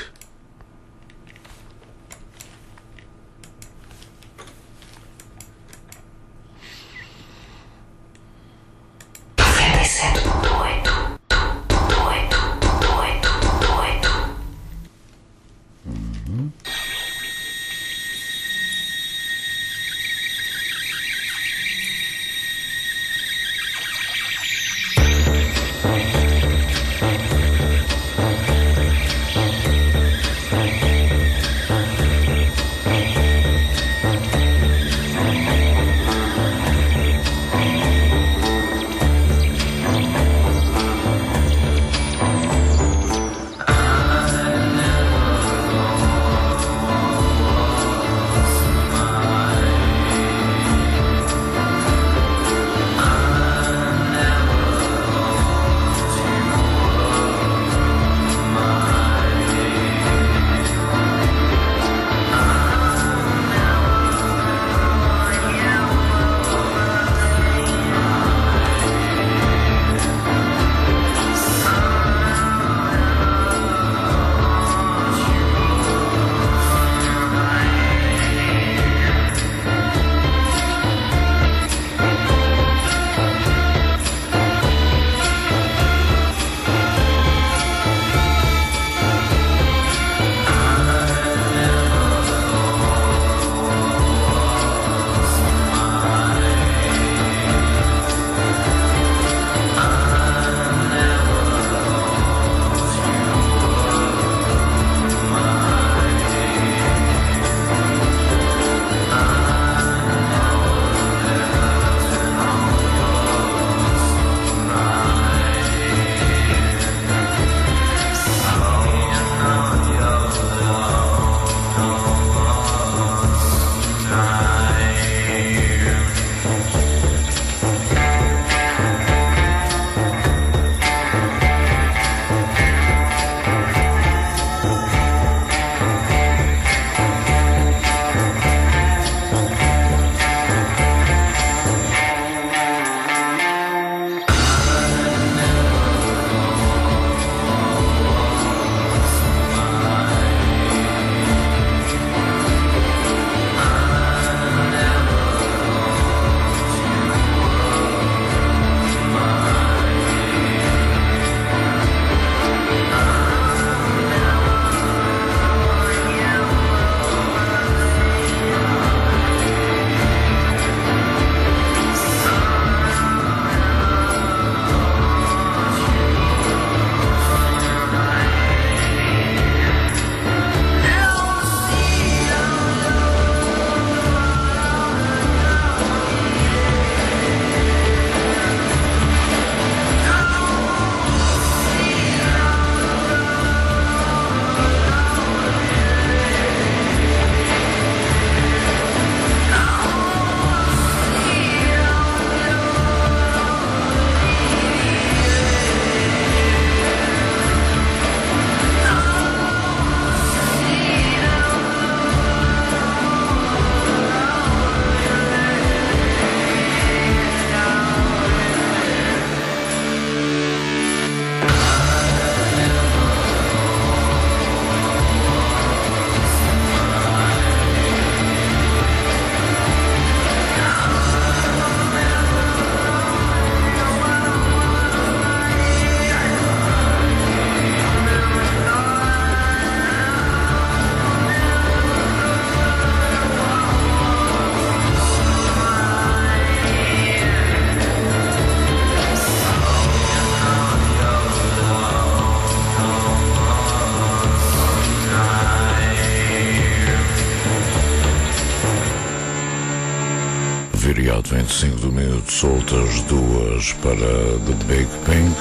Viriato vinte e cinco do minuto, soltas duas para The Big Pink,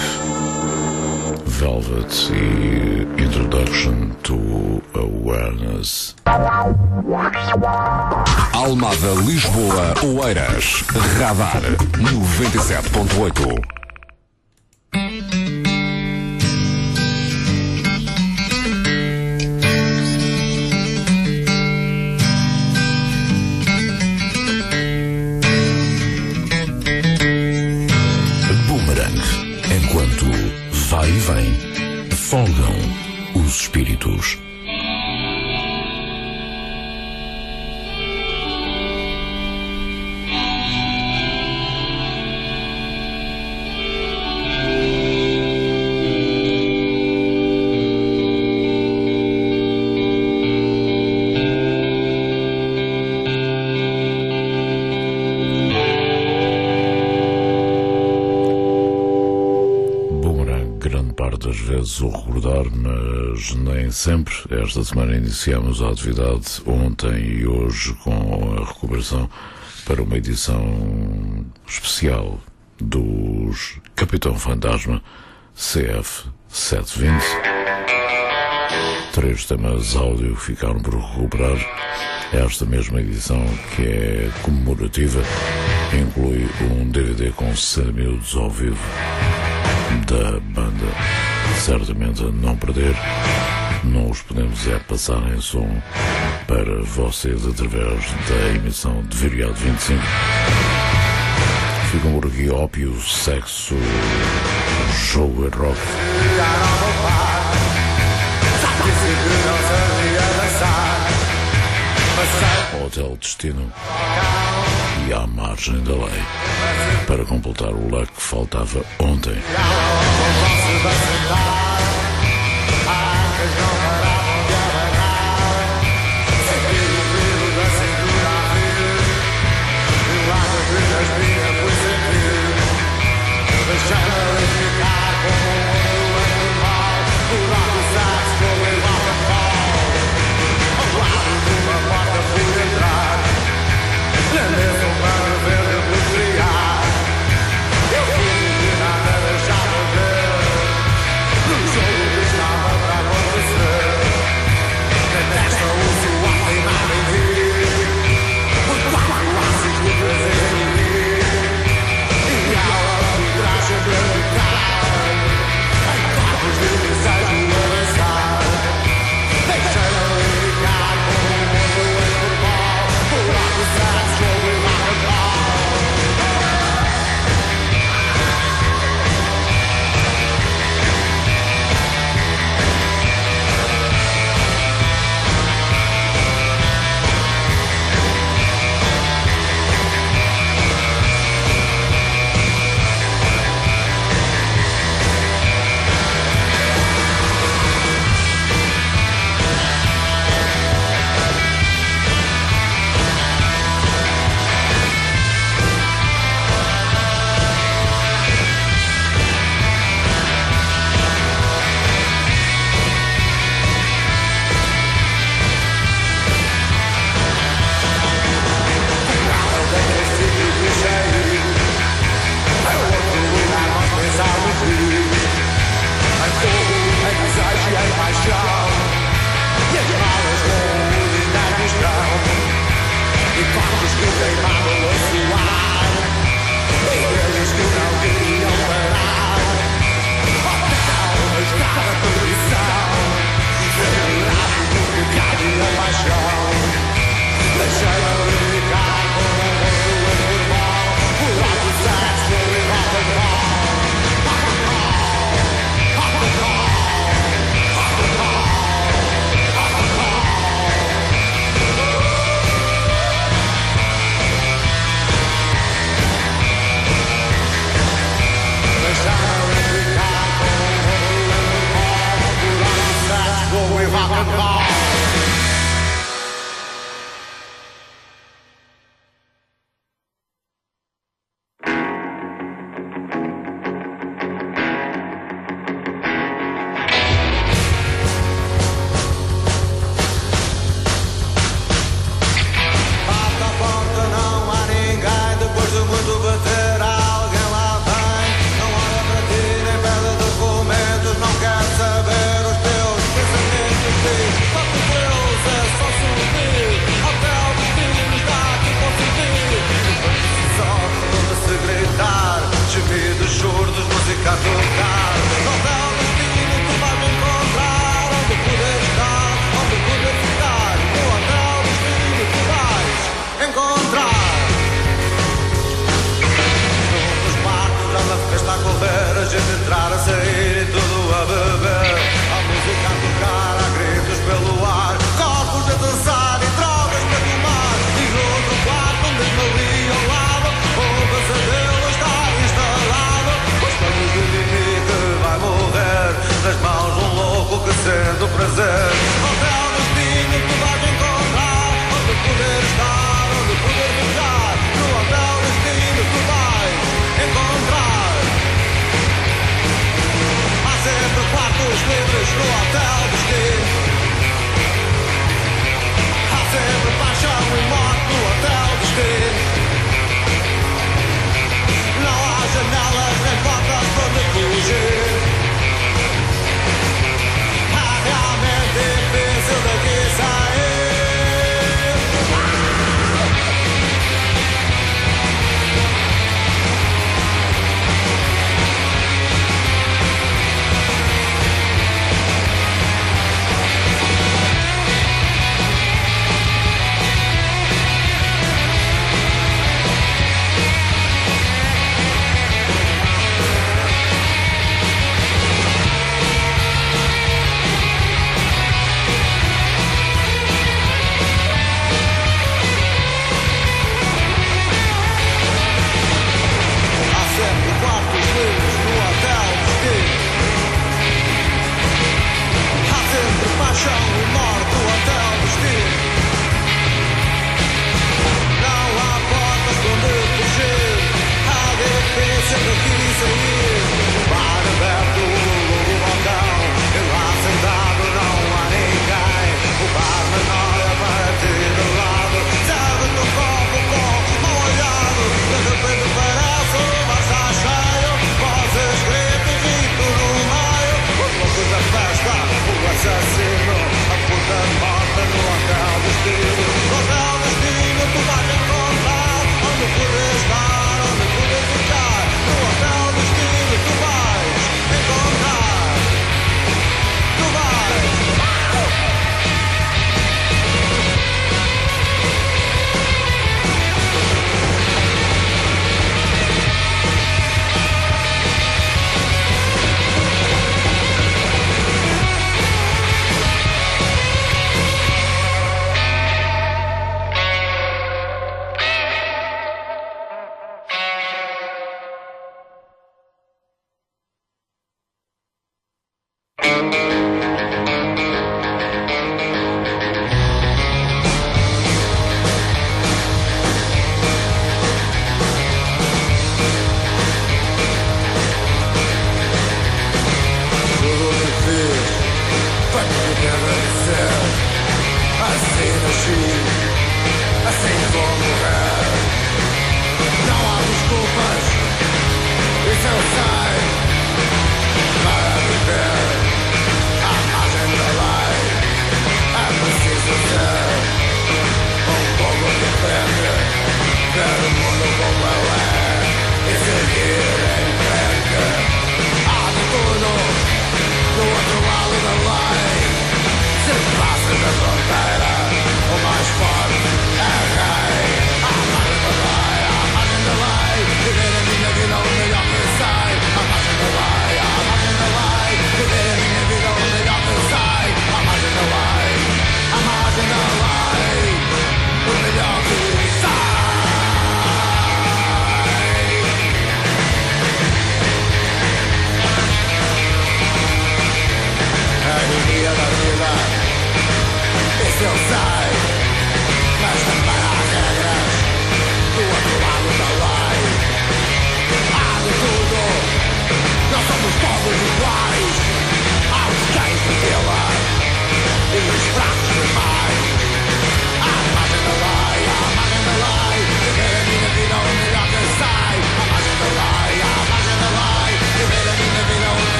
Velvet e Introduction to Awareness. Almada, Lisboa, Oeiras, Radar noventa e sete ponto oito. tantas vezes o recordar, mas nem sempre. Esta semana iniciamos a atividade ontem e hoje com a recuperação para uma edição especial dos Capitão Fantasma C F setecentos e vinte. Três temas áudio ficaram por recuperar. Esta mesma edição, que é comemorativa, inclui um D V D com sessenta minutos ao vivo da banda. Certamente a não perder. Não os podemos é passar em som para vocês através da emissão de Viriato vinte e cinco. Ficam por aqui ópio, sexo, jogo e rock. Hotel Destino e à margem da lei, para completar o leque que faltava ontem. Jogo que estava pra acontecer.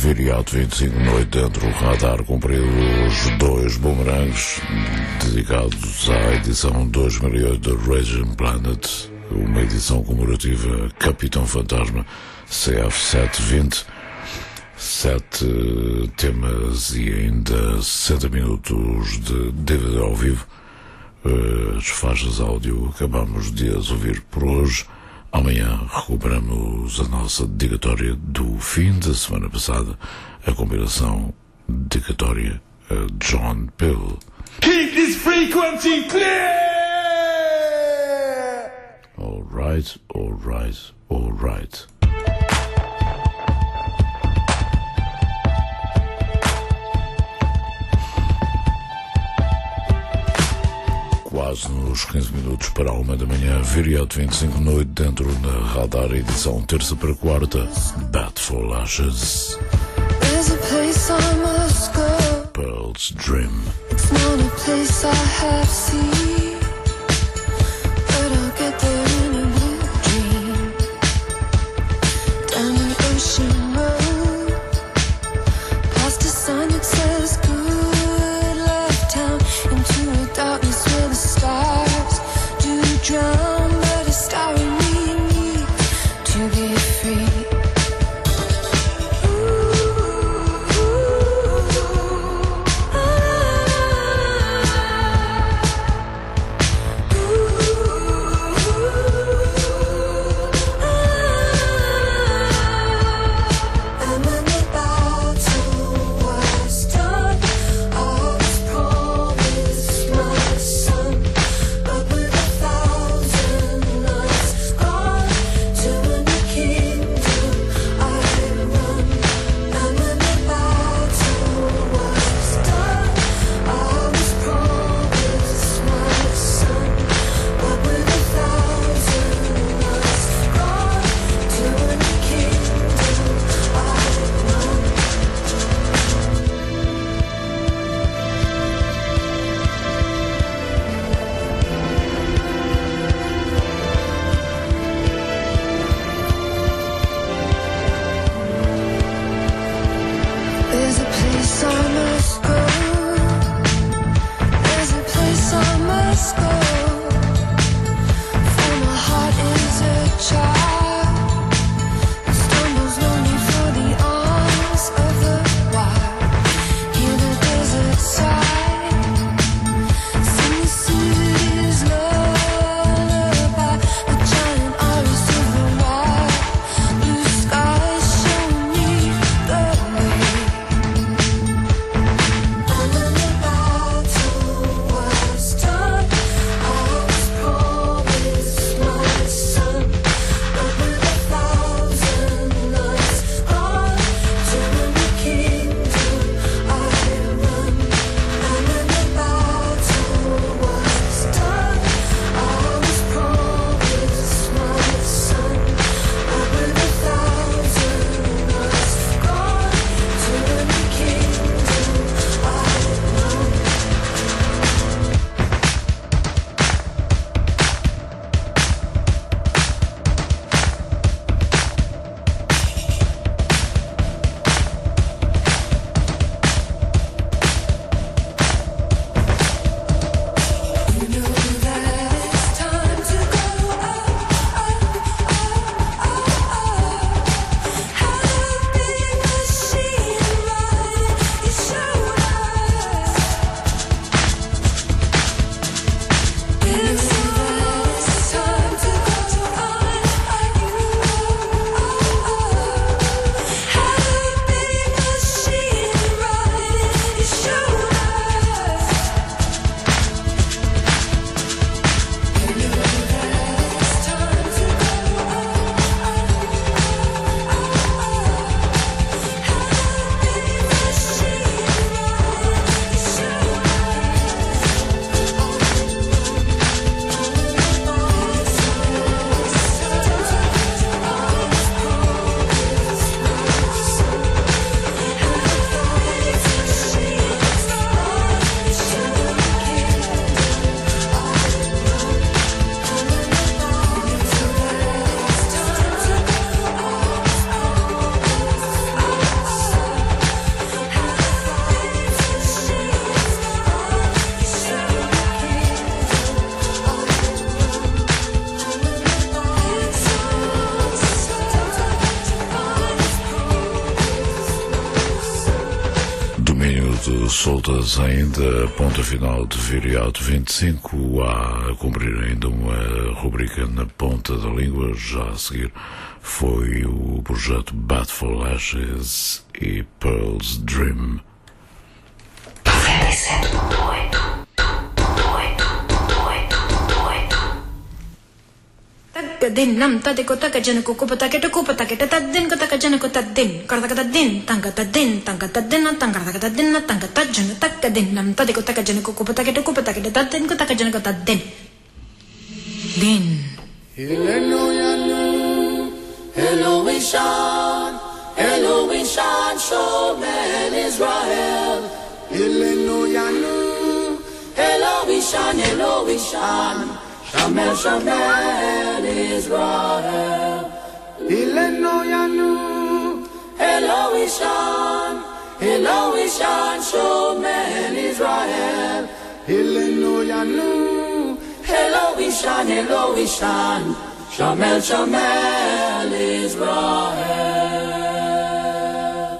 Viriato vinte e cinco, noite dentro, radar cumprido, os dois bumerangues dedicados à edição dois mil e oito de Raging Planet, uma edição comemorativa Capitão Fantasma C F setecentos e vinte, sete temas e ainda sessenta minutos de D V D ao vivo. As faixas áudio acabamos de as ouvir por hoje. Amanhã recuperamos a nossa dedicatória do fim da semana passada, a combinação dedicatória a John Peel. Keep this frequency clear! All right, all right, all right. Quase nos quinze minutos para a uma da manhã, Viriato vinte e cinco, noite dentro na radar, edição terça para quarta, Batful Ashes, There's a place I must go. Pearl's Dream. It's not a place I have seen, but I'll get there in a blue dream. Down an ocean road, past a sign that says good love town, into a darkness where the stars do drown, but a star in me needs to be free. soltas ainda, ponta final de Viriato vinte e cinco, há a cumprir ainda uma rubrica na ponta da língua. Já a seguir foi o projeto Bad for Ashes e Pearl's Dream. noventa e sete ponto oito. Din nam ta de ko ta ka jan ko ko ta ke to ko ta ke ta din ko ta ka jan ko ta din kar ta ka din tanga ta din tanga ta din tanga ta ka din tanga ta jan ta ka din nam ta de ko ta ka jan ko ko ta ke to ko ta ke ta din ko ta ka jan ko ta din din Hallelujah, Elohim, Elohim, show man Israel. Hallelujah, Elohim, Elohim, Shamel, Shamel, Israel. Hallelujah, Elohim, Elohim, show man Israel. Hallelujah, Elohim, Elohim, Shamel, Shamel, Israel.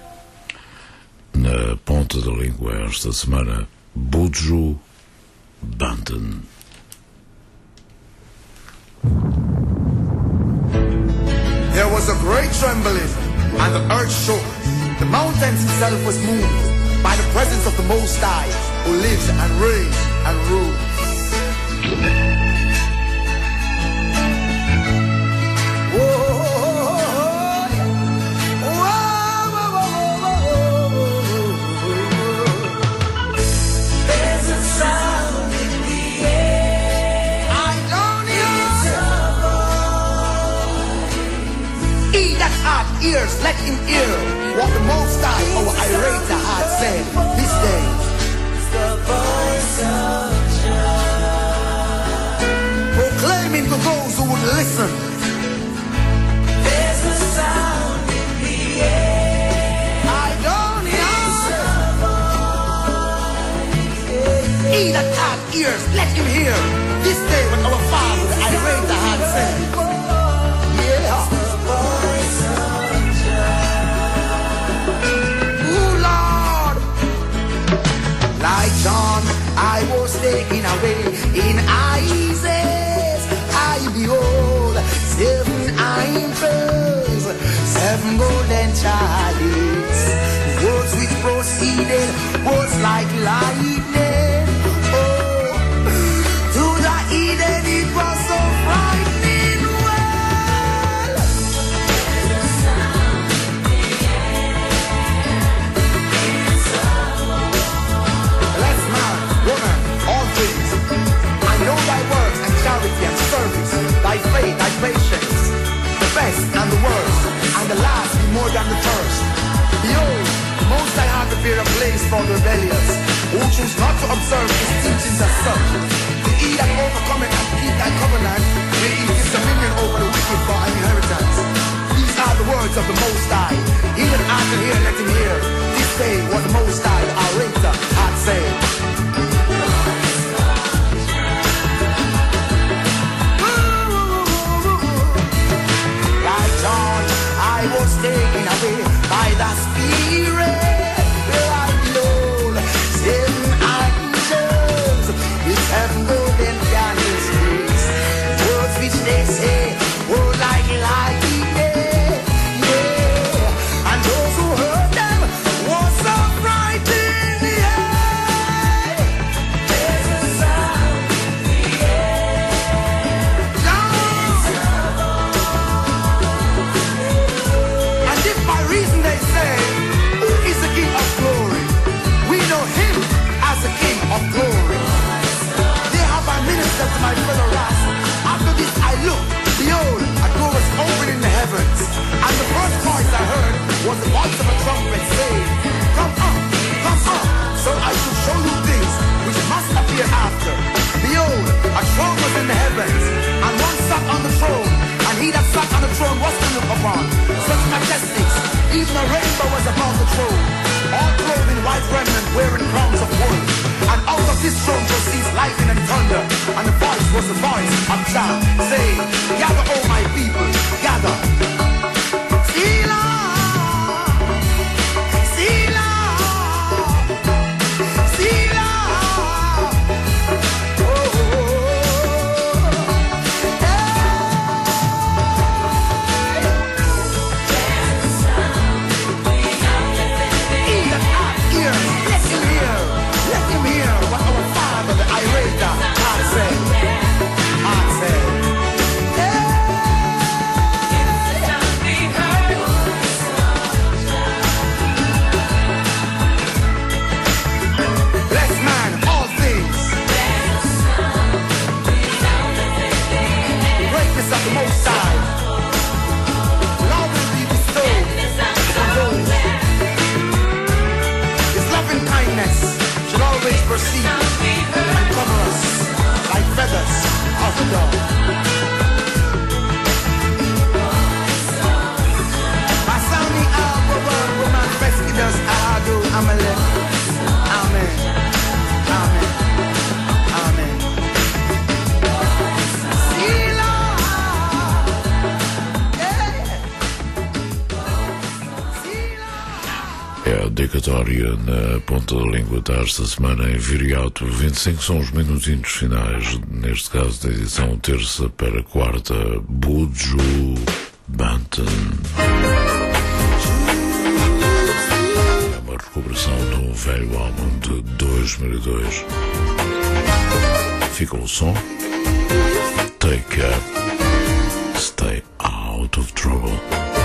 Na ponta da língua esta semana, Buju Banton. There was a great trembling, and the earth shook. The mountains itself was moved by the presence of the Most High, who lives and reigns and rules. There's a sound in the air. I don't hear He that hath ears, let him hear what the Most High, our irate hath said this day. the voice of Jah. Proclaiming to those who would listen. There's a sound in the air. I don't hear. He that hath ears, let him hear this day what our Father, the irate hath said. Yeah. Like John, I was taken away in Isaiah. I behold seven angels, seven golden chalices. Words which proceeded was like lightning. Oh, to the Eden it was so frightening. Well, bless man, woman, all things. I know thy works and charity and service, thy faith, thy patience, the best and the worst, and the last be more than the first. Behold, the Most High hath prepared a place for the rebellious, who choose not to observe his teachings as such. To he that overcometh and keep thy covenant, may he give dominion over the wicked for an inheritance. These are the words of the Most High. He that hath to hear, let him hear. This day what the Most High, our Rater, hath said. Like John, I was taken away by the Spirit, where I behold seven angels with seven golden candlesticks. Words which they say were like lightning, yeah. And those who heard them were so frightened, yeah. There's a sound in the air. And if by reason they say, who is the King of glory? We know him as the King of glory. They have administered to my fellow wrath. After this I looked, behold, a door was opened in the heavens. And the first voice I heard was the voice of a trumpet saying, come up, come up, so I should show you things which must appear after. Behold, a throne was in the heavens, and one sat on the throne, and he that sat on the throne was to look upon. Such majestics, even a rainbow was upon the throne, all clothed in white raiment, wearing crowns of wool. And out of this throne proceeds lightning and thunder, and the voice was the voice of Jah, saying, gather, O my people, gather. Selah, Selah. goodness of the Most High will always be bestowed on those. His loving kindness should always proceed and cover us like feathers of a dove. Masani Al-Quran will manifest in us Adu Amalek. Amen. Amen. Amen. É a dedicatória na ponta da língua desta semana em Viriato vinte e cinco. São os minutinhos finais, neste caso da edição terça para quarta. Buju Banton. É uma recuperação de um velho álbum de dois mil e dois. Fica o som. Take care. Stay out of trouble.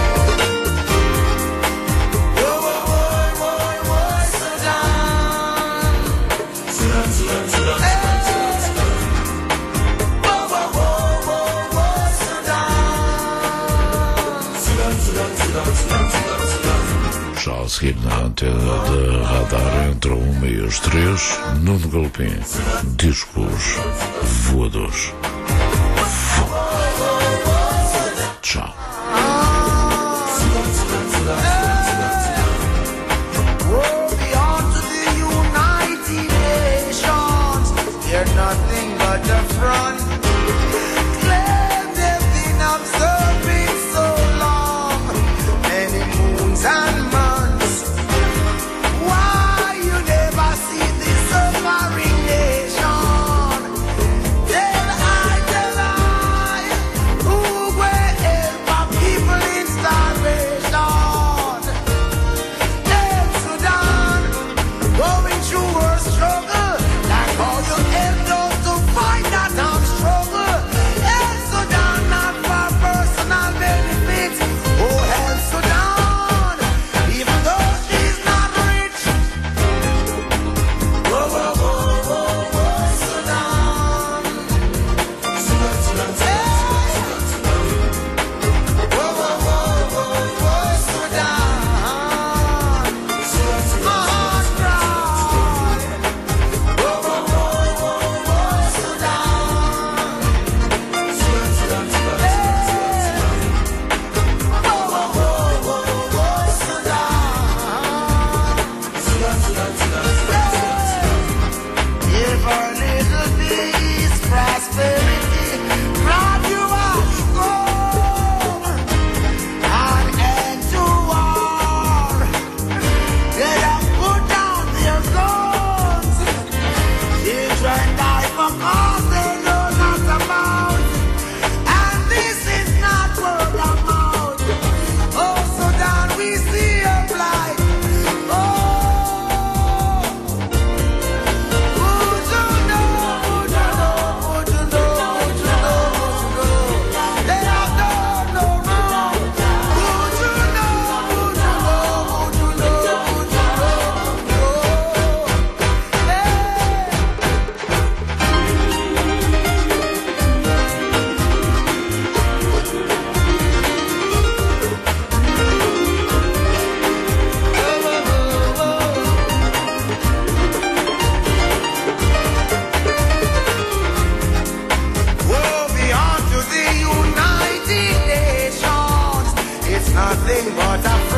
Já a seguir na antena da Radar entre uma e as três, Nuno Galopim, discos voadores. Tchau. Nothing but a front. Claim they've been observing so long, many moons and months. Why you never see this suffering nation? Tell I, tell I, who will help our people in starvation? El Sudan, going through a struggle like all you ever. Find that I'm struggle. El Sudan, not for personal benefit. Oh, El Sudan, even though she's not rich. Whoa, whoa, whoa, whoa, whoa, Sudan. Sudan, Sudan, Sudan, Sudan. Whoa, whoa, whoa, whoa, whoa, Sudan. Sudan, Sudan, Sudan. Whoa, whoa, whoa, whoa, whoa. Nothing but a